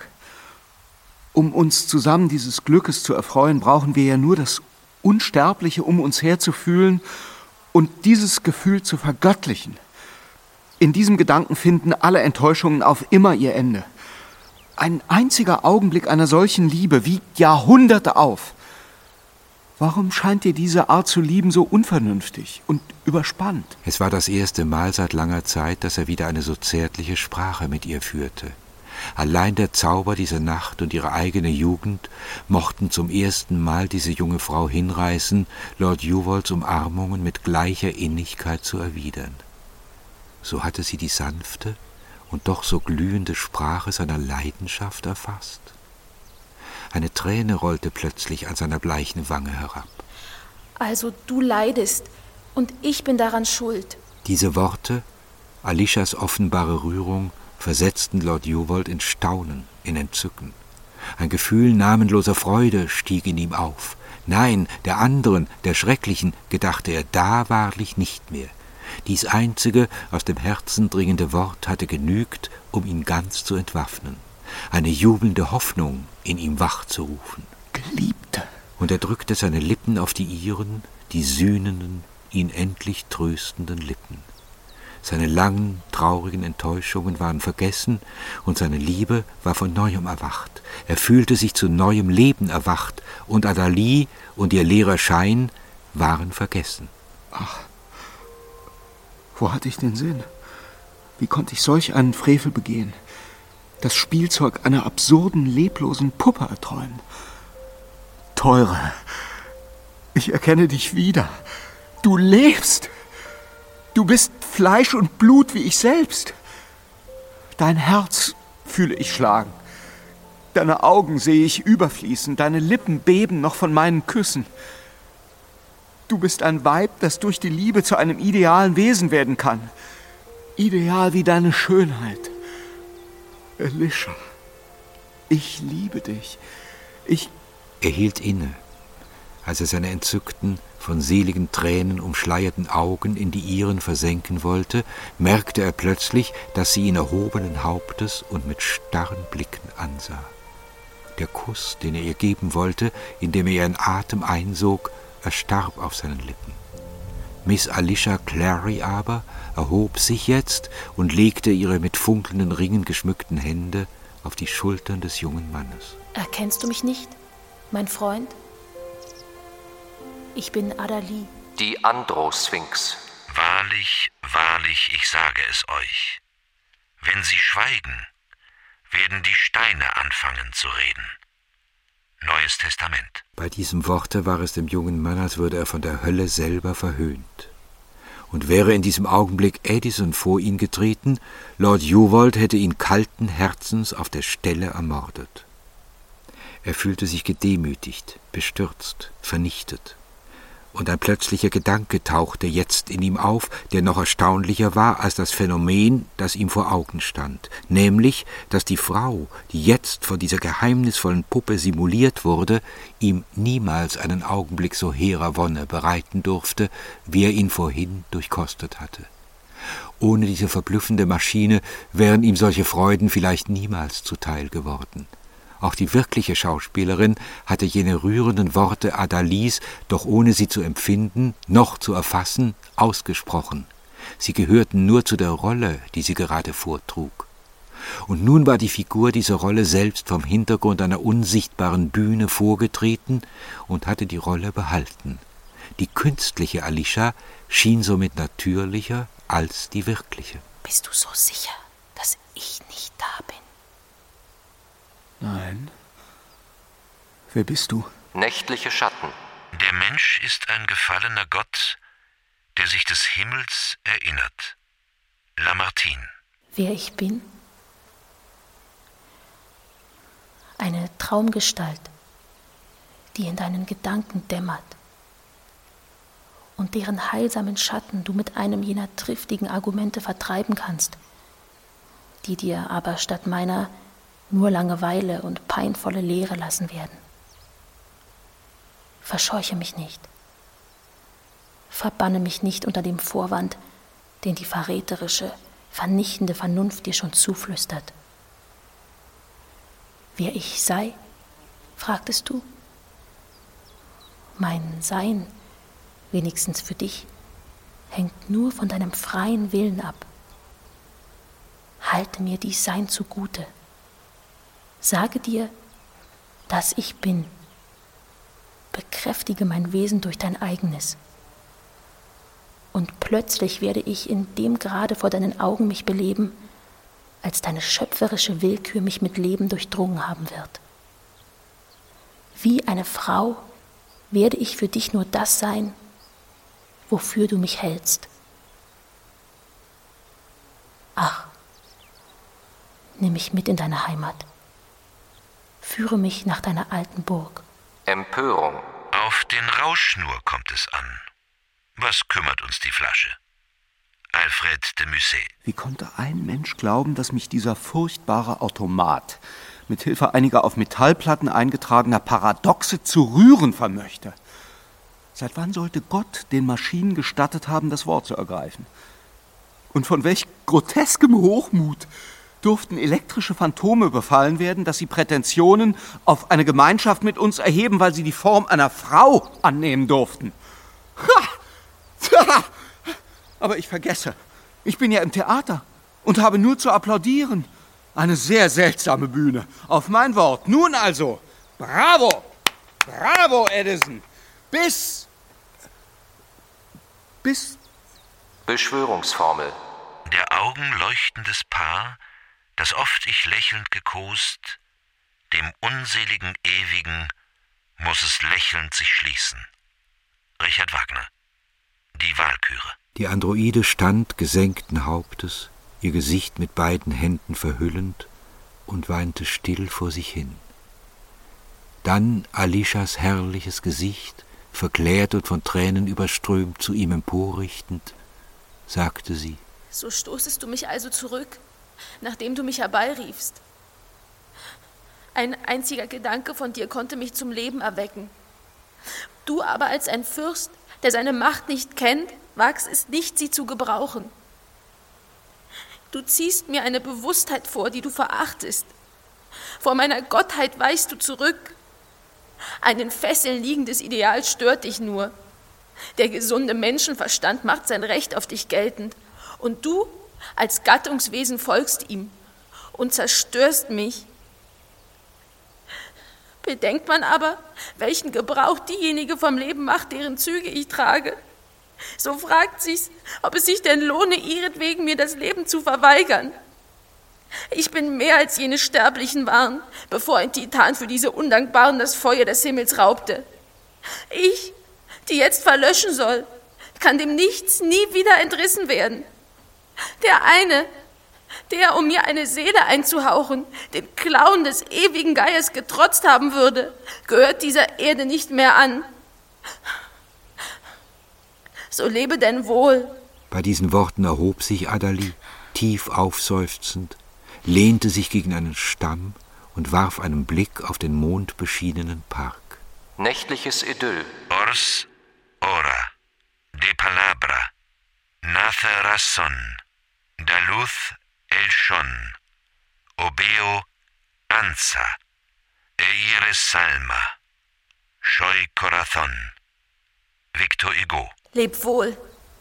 Um uns zusammen dieses Glückes zu erfreuen, brauchen wir ja nur das Unsterbliche um uns her zu fühlen und dieses Gefühl zu vergöttlichen. In diesem Gedanken finden alle Enttäuschungen auf immer ihr Ende. Ein einziger Augenblick einer solchen Liebe wiegt Jahrhunderte auf. Warum scheint dir diese Art zu lieben so unvernünftig und überspannt? Es war das erste Mal seit langer Zeit, dass er wieder eine so zärtliche Sprache mit ihr führte. Allein der Zauber dieser Nacht und ihre eigene Jugend mochten zum ersten Mal diese junge Frau hinreißen, Lord Uwolds Umarmungen mit gleicher Innigkeit zu erwidern. So hatte sie die sanfte und doch so glühende Sprache seiner Leidenschaft erfasst. Eine Träne rollte plötzlich an seiner bleichen Wange herab. Also du leidest und ich bin daran schuld. Diese Worte, Alicias offenbare Rührung, versetzten Lord Uwold in Staunen, in Entzücken. Ein Gefühl namenloser Freude stieg in ihm auf. Nein, der anderen, der schrecklichen, gedachte er da wahrlich nicht mehr. Dies einzige, aus dem Herzen dringende Wort hatte genügt, um ihn ganz zu entwaffnen. Eine jubelnde Hoffnung in ihm wachzurufen. Geliebte! Und er drückte seine Lippen auf die ihren, die sühnenden, ihn endlich tröstenden Lippen. Seine langen, traurigen Enttäuschungen waren vergessen und seine Liebe war von Neuem erwacht. Er fühlte sich zu neuem Leben erwacht und Adali und ihr leerer Schein waren vergessen. Ach, wo hatte ich den Sinn? Wie konnte ich solch einen Frevel begehen? Das Spielzeug einer absurden, leblosen Puppe erträumen. Teure, ich erkenne dich wieder. Du lebst. Du bist Fleisch und Blut wie ich selbst. Dein Herz fühle ich schlagen. Deine Augen sehe ich überfließen, deine Lippen beben noch von meinen Küssen. Du bist ein Weib, das durch die Liebe zu einem idealen Wesen werden kann. Ideal wie deine Schönheit. Alicia, ich liebe dich. Er hielt inne, als er seine entzückten, von seligen Tränen umschleierten Augen in die ihren versenken wollte, merkte er plötzlich, dass sie ihn erhobenen Hauptes und mit starren Blicken ansah. Der Kuss, den er ihr geben wollte, indem er ihren Atem einsog, erstarb auf seinen Lippen. Miss Alicia Clary aber erhob sich jetzt und legte ihre mit funkelnden Ringen geschmückten Hände auf die Schultern des jungen Mannes. Erkennst du mich nicht, mein Freund? Ich bin Adali. Die Androsphinx. Wahrlich, wahrlich, ich sage es euch. Wenn sie schweigen, werden die Steine anfangen zu reden. Neues Testament. Bei diesem Worte war es dem jungen Mann, als würde er von der Hölle selber verhöhnt. Und wäre in diesem Augenblick Addison vor ihn getreten, Lord Juwold hätte ihn kalten Herzens auf der Stelle ermordet. Er fühlte sich gedemütigt, bestürzt, vernichtet. Und ein plötzlicher Gedanke tauchte jetzt in ihm auf, der noch erstaunlicher war als das Phänomen, das ihm vor Augen stand, nämlich, dass die Frau, die jetzt von dieser geheimnisvollen Puppe simuliert wurde, ihm niemals einen Augenblick so hehrer Wonne bereiten durfte, wie er ihn vorhin durchkostet hatte. Ohne diese verblüffende Maschine wären ihm solche Freuden vielleicht niemals zuteil geworden. Auch die wirkliche Schauspielerin hatte jene rührenden Worte Adalis, doch ohne sie zu empfinden, noch zu erfassen, ausgesprochen. Sie gehörten nur zu der Rolle, die sie gerade vortrug. Und nun war die Figur dieser Rolle selbst vom Hintergrund einer unsichtbaren Bühne vorgetreten und hatte die Rolle behalten. Die künstliche Alicia schien somit natürlicher als die wirkliche. Bist du so sicher, dass ich nicht da bin? Nein. Wer bist du? Nächtliche Schatten. Der Mensch ist ein gefallener Gott, der sich des Himmels erinnert. Lamartine. Wer ich bin? Eine Traumgestalt, die in deinen Gedanken dämmert und deren heilsamen Schatten du mit einem jener triftigen Argumente vertreiben kannst, die dir aber statt meiner nur Langeweile und peinvolle Leere lassen werden. Verscheuche mich nicht. Verbanne mich nicht unter dem Vorwand, den die verräterische, vernichtende Vernunft dir schon zuflüstert. Wer ich sei, fragtest du? Mein Sein, wenigstens für dich, hängt nur von deinem freien Willen ab. Halte mir dies Sein zugute. Sage dir, dass ich bin. Bekräftige mein Wesen durch dein eigenes. Und plötzlich werde ich in dem Grade vor deinen Augen mich beleben, als deine schöpferische Willkür mich mit Leben durchdrungen haben wird. Wie eine Frau werde ich für dich nur das sein, wofür du mich hältst. Ach, nimm mich mit in deine Heimat. Führe mich nach deiner alten Burg. Empörung. Auf den Rausch nur kommt es an. Was kümmert uns die Flasche? Alfred de Musset. Wie konnte ein Mensch glauben, dass mich dieser furchtbare Automat mit Hilfe einiger auf Metallplatten eingetragener Paradoxe zu rühren vermöchte? Seit wann sollte Gott den Maschinen gestattet haben, das Wort zu ergreifen? Und von welch groteskem Hochmut durften elektrische Phantome befallen werden, dass sie Prätensionen auf eine Gemeinschaft mit uns erheben, weil sie die Form einer Frau annehmen durften. Aber ich vergesse, ich bin ja im Theater und habe nur zu applaudieren. Eine sehr seltsame Bühne. Auf mein Wort. Nun also, bravo, bravo, Addison. Bis... Beschwörungsformel. Der augenleuchtendes Paar, das oft ich lächelnd gekost, dem unseligen Ewigen muss es lächelnd sich schließen. Richard Wagner. Die Walküre. Die Androide stand gesenkten Hauptes, ihr Gesicht mit beiden Händen verhüllend, und weinte still vor sich hin. Dann Alishas herrliches Gesicht, verklärt und von Tränen überströmt, zu ihm emporrichtend, sagte sie: So stoßest du mich also zurück, nachdem du mich herbeiriefst. Ein einziger Gedanke von dir konnte mich zum Leben erwecken. Du aber als ein Fürst, der seine Macht nicht kennt, wagst es nicht, sie zu gebrauchen. Du ziehst mir eine Bewusstheit vor, die du verachtest. Vor meiner Gottheit weichst du zurück. Ein in Fesseln liegendes Ideal stört dich nur. Der gesunde Menschenverstand macht sein Recht auf dich geltend. Und du als Gattungswesen folgst ihm und zerstörst mich. Bedenkt man aber, welchen Gebrauch diejenige vom Leben macht, deren Züge ich trage, so fragt sich's, ob es sich denn lohne, ihretwegen mir das Leben zu verweigern. Ich bin mehr als jene Sterblichen waren, bevor ein Titan für diese Undankbaren das Feuer des Himmels raubte. Ich, die jetzt verlöschen soll, kann dem Nichts nie wieder entrissen werden. Der eine, der, um mir eine Seele einzuhauchen, den Klauen des ewigen Geiers getrotzt haben würde, gehört dieser Erde nicht mehr an. So lebe denn wohl. Bei diesen Worten erhob sich Adali, tief aufseufzend, lehnte sich gegen einen Stamm und warf einen Blick auf den mondbeschienenen Park. Nächtliches Idyll. Ors ora, de palabra, nace razón, da luz el schon, obeo anza, e ire salma, soy corazón. Victor Hugo. Leb wohl.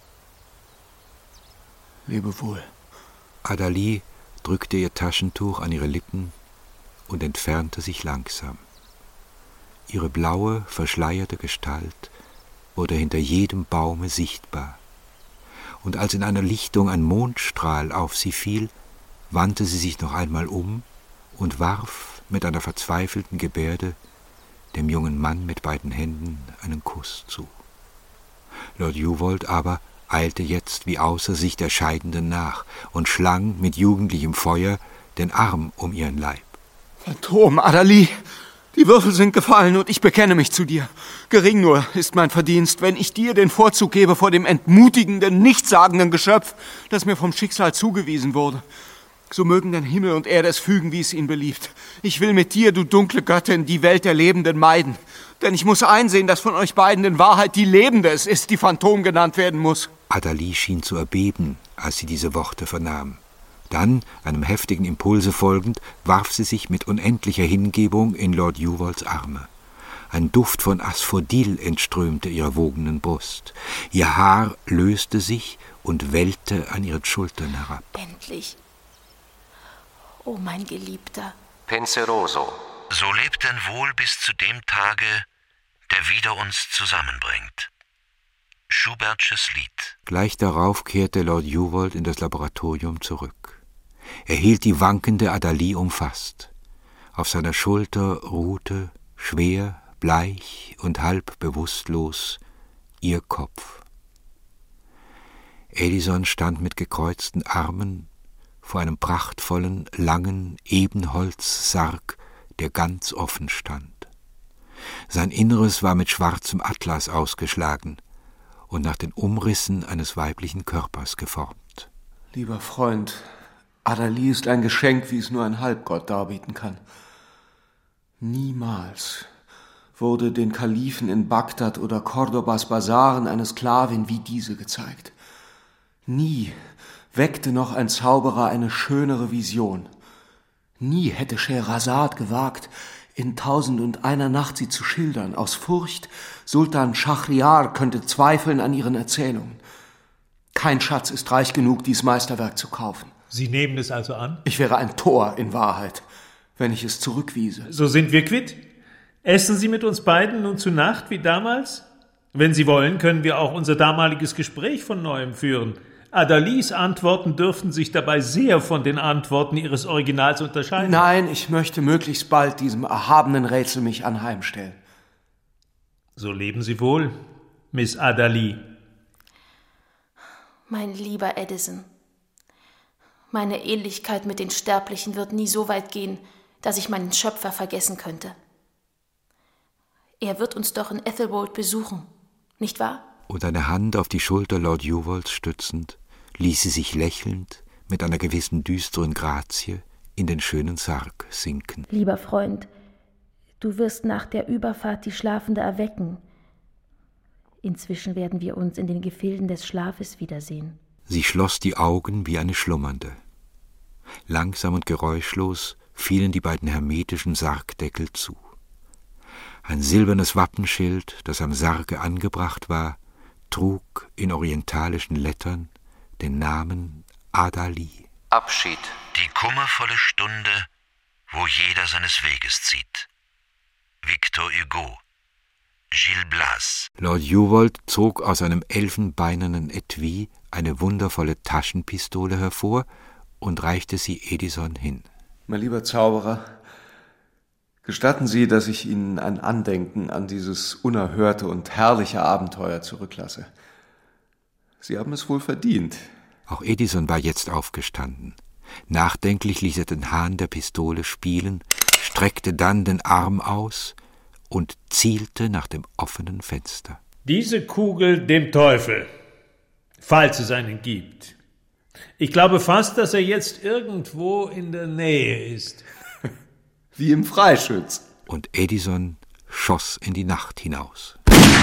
Lebe wohl. Adali drückte ihr Taschentuch an ihre Lippen und entfernte sich langsam. Ihre blaue, verschleierte Gestalt wurde hinter jedem Baume sichtbar. Und als in einer Lichtung ein Mondstrahl auf sie fiel, wandte sie sich noch einmal um und warf mit einer verzweifelten Gebärde dem jungen Mann mit beiden Händen einen Kuss zu. Lord Juwold aber eilte jetzt wie außer sich der Scheidenden nach und schlang mit jugendlichem Feuer den Arm um ihren Leib. Phantom, Adali, die Würfel sind gefallen und ich bekenne mich zu dir. Gering nur ist mein Verdienst, wenn ich dir den Vorzug gebe vor dem entmutigenden, nichtssagenden Geschöpf, das mir vom Schicksal zugewiesen wurde. So mögen denn Himmel und Erde es fügen, wie es ihnen beliebt. Ich will mit dir, du dunkle Göttin, die Welt der Lebenden meiden. Denn ich muss einsehen, dass von euch beiden in Wahrheit die Lebende es ist, die Phantom genannt werden muss. Adali schien zu erbeben, als sie diese Worte vernahm. Dann, einem heftigen Impulse folgend, warf sie sich mit unendlicher Hingebung in Lord Juwolds Arme. Ein Duft von Asphodel entströmte ihrer wogenden Brust. Ihr Haar löste sich und wellte an ihren Schultern herab. Endlich. Oh, mein Geliebter. Penseroso. So lebt denn wohl bis zu dem Tage, der wieder uns zusammenbringt. Schubertsches Lied. Gleich darauf kehrte Lord Juwold in das Laboratorium zurück. Er hielt die wankende Adali umfasst. Auf seiner Schulter ruhte, schwer, bleich und halb bewusstlos, ihr Kopf. Edison stand mit gekreuzten Armen vor einem prachtvollen, langen Ebenholzsarg, der ganz offen stand. Sein Inneres war mit schwarzem Atlas ausgeschlagen und nach den Umrissen eines weiblichen Körpers geformt. Lieber Freund, Adali ist ein Geschenk, wie es nur ein Halbgott darbieten kann. Niemals wurde den Kalifen in Bagdad oder Cordobas Basaren eine Sklavin wie diese gezeigt. Nie weckte noch ein Zauberer eine schönere Vision. Nie hätte Scheherazade gewagt, in 1001 Nacht sie zu schildern, aus Furcht, Sultan Schahriar könnte zweifeln an ihren Erzählungen. Kein Schatz ist reich genug, dies Meisterwerk zu kaufen. Sie nehmen es also an? Ich wäre ein Tor in Wahrheit, wenn ich es zurückwiese. So sind wir quitt. Essen Sie mit uns beiden nun zu Nacht wie damals? Wenn Sie wollen, können wir auch unser damaliges Gespräch von Neuem führen. Adalis Antworten dürften sich dabei sehr von den Antworten Ihres Originals unterscheiden. Nein, ich möchte möglichst bald diesem erhabenen Rätsel mich anheimstellen. So leben Sie wohl, Miss Adali. Mein lieber Edison, Meine Ähnlichkeit mit den Sterblichen wird nie so weit gehen, dass ich meinen Schöpfer vergessen könnte. Er wird uns doch in Ethelwold besuchen, nicht wahr? Und eine Hand auf die Schulter Lord Yuvalls stützend, ließ sie sich lächelnd, mit einer gewissen düsteren Grazie, in den schönen Sarg sinken. Lieber Freund, du wirst nach der Überfahrt die Schlafende erwecken. Inzwischen werden wir uns in den Gefilden des Schlafes wiedersehen. Sie schloss die Augen wie eine Schlummernde. Langsam und geräuschlos fielen die beiden hermetischen Sargdeckel zu. Ein silbernes Wappenschild, das am Sarge angebracht war, trug in orientalischen Lettern den Namen Adali. Abschied. Die kummervolle Stunde, wo jeder seines Weges zieht. Victor Hugo. Gil Blas. Lord Yuval zog aus einem elfenbeinernen Etui eine wundervolle Taschenpistole hervor und reichte sie Edison hin. Mein lieber Zauberer, gestatten Sie, dass ich Ihnen ein Andenken an dieses unerhörte und herrliche Abenteuer zurücklasse. Sie haben es wohl verdient. Auch Edison war jetzt aufgestanden. Nachdenklich ließ er den Hahn der Pistole spielen, streckte dann den Arm aus und zielte nach dem offenen Fenster. Diese Kugel dem Teufel, falls es einen gibt. Ich glaube fast, dass er jetzt irgendwo in der Nähe ist. Wie im Freischütz. Und Edison schoss in die Nacht hinaus.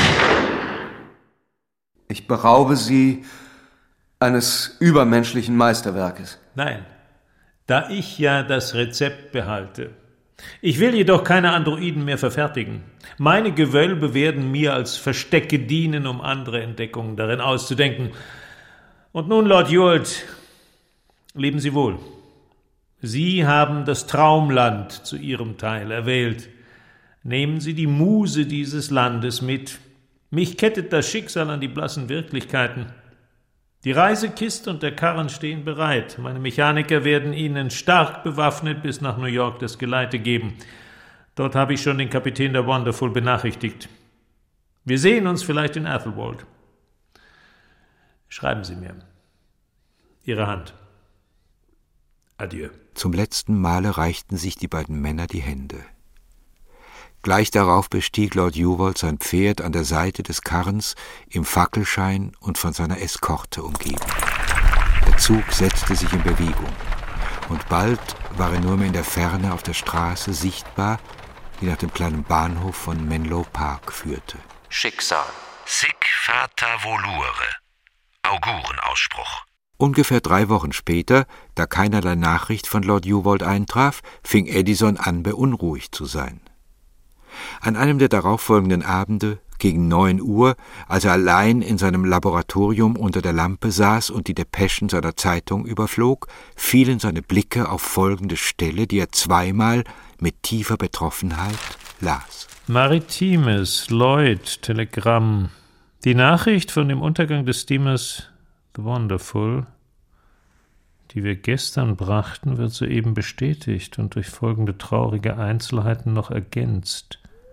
Ich beraube Sie eines übermenschlichen Meisterwerkes. Nein, da ich ja das Rezept behalte. Ich will jedoch keine Androiden mehr verfertigen. Meine Gewölbe werden mir als Verstecke dienen, um andere Entdeckungen darin auszudenken. Und nun, Lord Yualt, leben Sie wohl. Sie haben das Traumland zu Ihrem Teil erwählt. Nehmen Sie die Muse dieses Landes mit. Mich kettet das Schicksal an die blassen Wirklichkeiten. Die Reisekiste und der Karren stehen bereit. Meine Mechaniker werden Ihnen stark bewaffnet bis nach New York das Geleite geben. Dort habe ich schon den Kapitän der Wonderful benachrichtigt. Wir sehen uns vielleicht in Ethelwold. Schreiben Sie mir. Ihre Hand. Adieu. Zum letzten Male reichten sich die beiden Männer die Hände. Gleich darauf bestieg Lord Yuval sein Pferd an der Seite des Karrens im Fackelschein und von seiner Eskorte umgeben. Der Zug setzte sich in Bewegung, und bald war er nur mehr in der Ferne auf der Straße sichtbar, die nach dem kleinen Bahnhof von Menlo Park führte. Schicksal. Sic fata volure. Augurenausspruch. Ungefähr 3 Wochen später, da keinerlei Nachricht von Lord Yuval eintraf, fing Edison an, beunruhigt zu sein. An einem der darauffolgenden Abende, gegen 9 Uhr, als er allein in seinem Laboratorium unter der Lampe saß und die Depeschen seiner Zeitung überflog, fielen seine Blicke auf folgende Stelle, die er zweimal mit tiefer Betroffenheit las. Maritimes, Lloyd, Telegramm. Die Nachricht von dem Untergang des Steamers The Wonderful, die wir gestern brachten, wird soeben bestätigt und durch folgende traurige Einzelheiten noch ergänzt.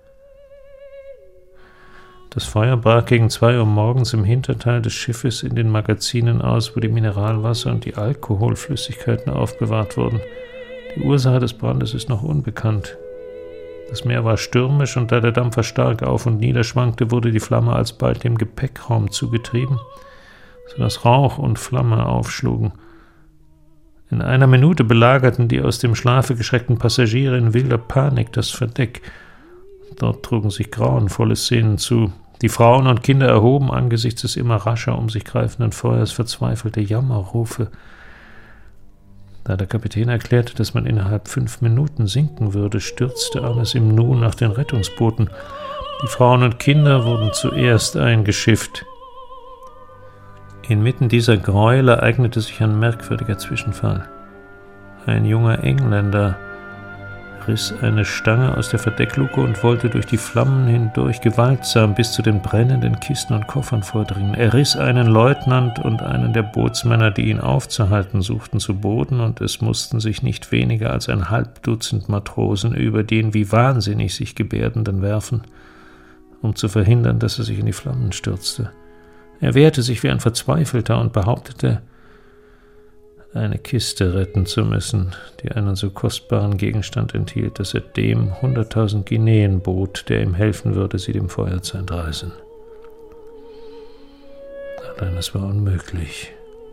Das Feuer brach gegen 2 Uhr morgens im Hinterteil des Schiffes in den Magazinen aus, wo die Mineralwasser und die Alkoholflüssigkeiten aufbewahrt wurden. Die Ursache des Brandes ist noch unbekannt. Das Meer war stürmisch, und da der Dampfer stark auf und nieder schwankte, wurde die Flamme alsbald dem Gepäckraum zugetrieben, sodass Rauch und Flamme aufschlugen. In einer Minute belagerten die aus dem Schlafe geschreckten Passagiere in wilder Panik das Verdeck. Dort trugen sich grauenvolle Szenen zu. Die Frauen und Kinder erhoben angesichts des immer rascher um sich greifenden Feuers verzweifelte Jammerrufe. Da der Kapitän erklärte, dass man innerhalb 5 Minuten sinken würde, stürzte alles im Nu nach den Rettungsbooten. Die Frauen und Kinder wurden zuerst eingeschifft. Inmitten dieser Gräuel ereignete sich ein merkwürdiger Zwischenfall. Ein junger Engländer riss eine Stange aus der Verdeckluke und wollte durch die Flammen hindurch gewaltsam bis zu den brennenden Kisten und Koffern vordringen. Er riss einen Leutnant und einen der Bootsmänner, die ihn aufzuhalten suchten, zu Boden, und es mussten sich nicht weniger als ein Halbdutzend Matrosen über den wie wahnsinnig sich Gebärdenden werfen, um zu verhindern, dass er sich in die Flammen stürzte. Er wehrte sich wie ein Verzweifelter und behauptete, eine Kiste retten zu müssen, die einen so kostbaren Gegenstand enthielt, dass er dem 100.000 Guineen bot, der ihm helfen würde, sie dem Feuer zu entreißen. Allein es war unmöglich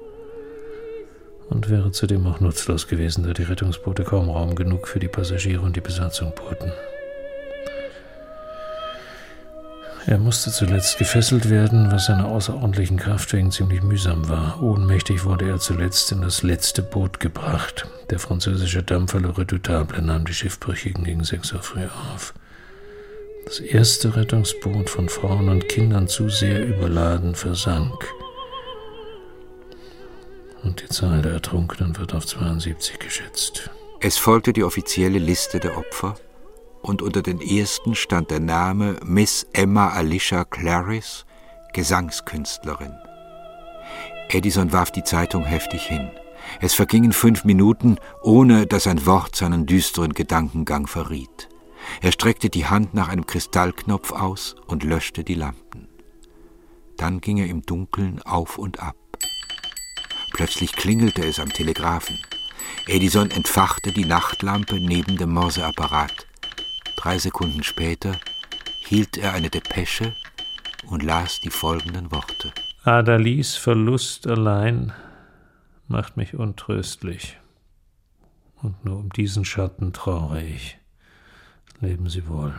und wäre zudem auch nutzlos gewesen, da die Rettungsboote kaum Raum genug für die Passagiere und die Besatzung boten. Er musste zuletzt gefesselt werden, was seiner außerordentlichen Kraft wegen ziemlich mühsam war. Ohnmächtig wurde er zuletzt in das letzte Boot gebracht. Der französische Dampfer Le Redoutable nahm die Schiffbrüchigen gegen 6 Uhr früh auf. Das erste Rettungsboot, von Frauen und Kindern zu sehr überladen, versank. Und die Zahl der Ertrunkenen wird auf 72 geschätzt. Es folgte die offizielle Liste der Opfer, und unter den ersten stand der Name Miss Emma Alicia Clarice, Gesangskünstlerin. Edison warf die Zeitung heftig hin. Es vergingen 5 Minuten, ohne dass ein Wort seinen düsteren Gedankengang verriet. Er streckte die Hand nach einem Kristallknopf aus und löschte die Lampen. Dann ging er im Dunkeln auf und ab. Plötzlich klingelte es am Telegraphen. Edison entfachte die Nachtlampe neben dem Morseapparat. 3 Sekunden später hielt er eine Depesche und las die folgenden Worte. Adalies Verlust allein macht mich untröstlich. Und nur um diesen Schatten trauere ich. Leben Sie wohl.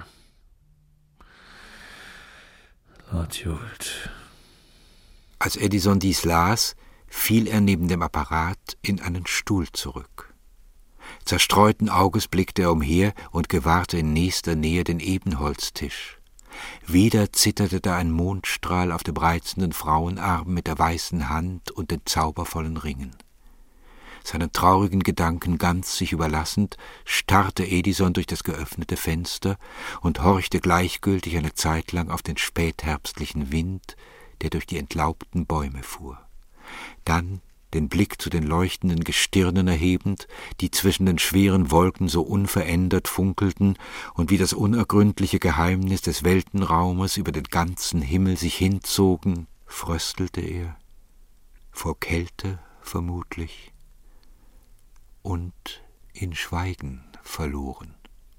Lord Jewett. Als Edison dies las, fiel er neben dem Apparat in einen Stuhl zurück. Zerstreuten Auges blickte er umher und gewahrte in nächster Nähe den Ebenholztisch. Wieder zitterte da ein Mondstrahl auf dem reizenden Frauenarm mit der weißen Hand und den zaubervollen Ringen. Seinen traurigen Gedanken ganz sich überlassend, starrte Edison durch das geöffnete Fenster und horchte gleichgültig eine Zeit lang auf den spätherbstlichen Wind, der durch die entlaubten Bäume fuhr. Dann den Blick zu den leuchtenden Gestirnen erhebend, die zwischen den schweren Wolken so unverändert funkelten und wie das unergründliche Geheimnis des Weltenraumes über den ganzen Himmel sich hinzogen, fröstelte er, vor Kälte vermutlich, und in Schweigen verloren.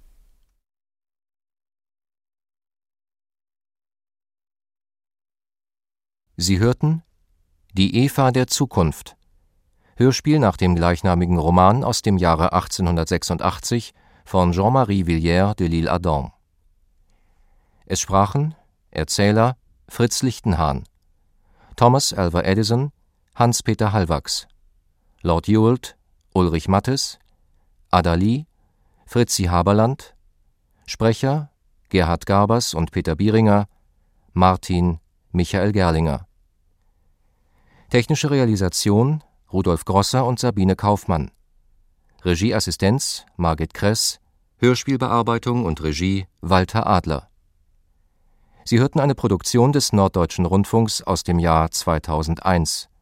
Sie hörten Die Eva der Zukunft. Hörspiel nach dem gleichnamigen Roman aus dem Jahre 1886 von Jean-Marie Villiers de L'Isle-Adam. Es sprachen Erzähler Fritz Lichtenhahn, Thomas Alva Edison, Hans-Peter Hallwachs, Lord Jewett, Ulrich Mattes, Adalie, Fritzi Haberland, Sprecher Gerhard Garbers und Peter Bieringer, Martin Michael Gerlinger. Technische Realisation Rudolf Grosser und Sabine Kaufmann. Regieassistenz Margit Kress. Hörspielbearbeitung und Regie Walter Adler. Sie hörten eine Produktion des Norddeutschen Rundfunks aus dem Jahr 2001.